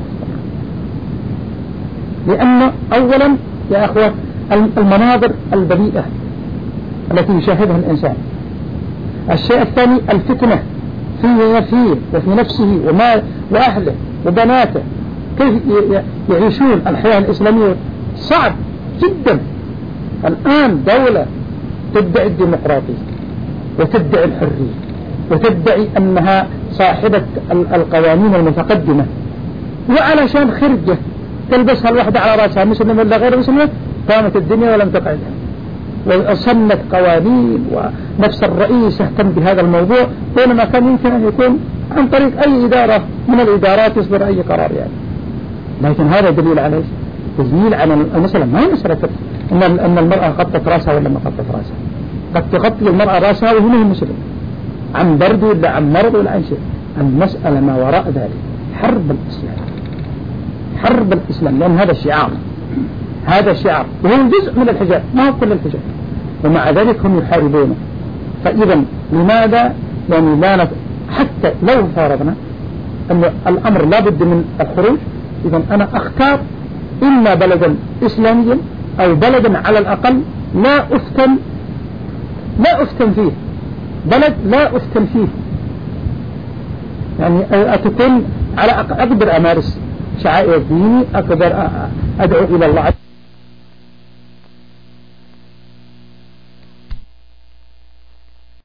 لأن أولا يا أخوة المناظر البذيئة التي يشاهدها الإنسان. الشيء الثاني الفتنة فيه وفيه وفي نفسه وما وأهله وبناته، كيف يعيشون الحياة الإسلامية صعب جدا. الآن دولة تدعي الديمقراطية وتدعي الحرية وتدعي أنها صاحبة القوانين المتقدمة، وعلشان خرجة تلبسها الوحدة على رأسها مسلم ولا غير مسلم قامت الدنيا ولم تقعدها، وصنت قوانين ونفس الرئيس اهتم بهذا الموضوع، بينما كان يمكن أن يكون عن طريق أي إدارة من الإدارات يصدر أي قرار يعني. لكن هذا دليل على دليل على المسألة ما هي مسألة أن أن المرأة غطت رأسها ولا ما غطت رأسها، قد تغطي المرأة رأسها وهي من المسلم عن برد ولا عن مرض ولا عن شيء. المسألة ما وراء ذلك حرب الإسلام، حرب الإسلام، لأن هذا شعار، هذا شعار وهو جزء من الحجاب ما هو كل الحجاب، ومع ذلك هم يحاربونه. فإذا لماذا يعني لا نت... حتى لو فرضنا أن الأمر لا بد من الخروج، إذا أنا أختار إما بلدا إسلاميا أو بلدا على الأقل لا أفتن لا أفتن فيه، بلد لا أفتن فيه، يعني أتكون على أقدر أمارس شعائر ديني، أقدر أدعو إلى الله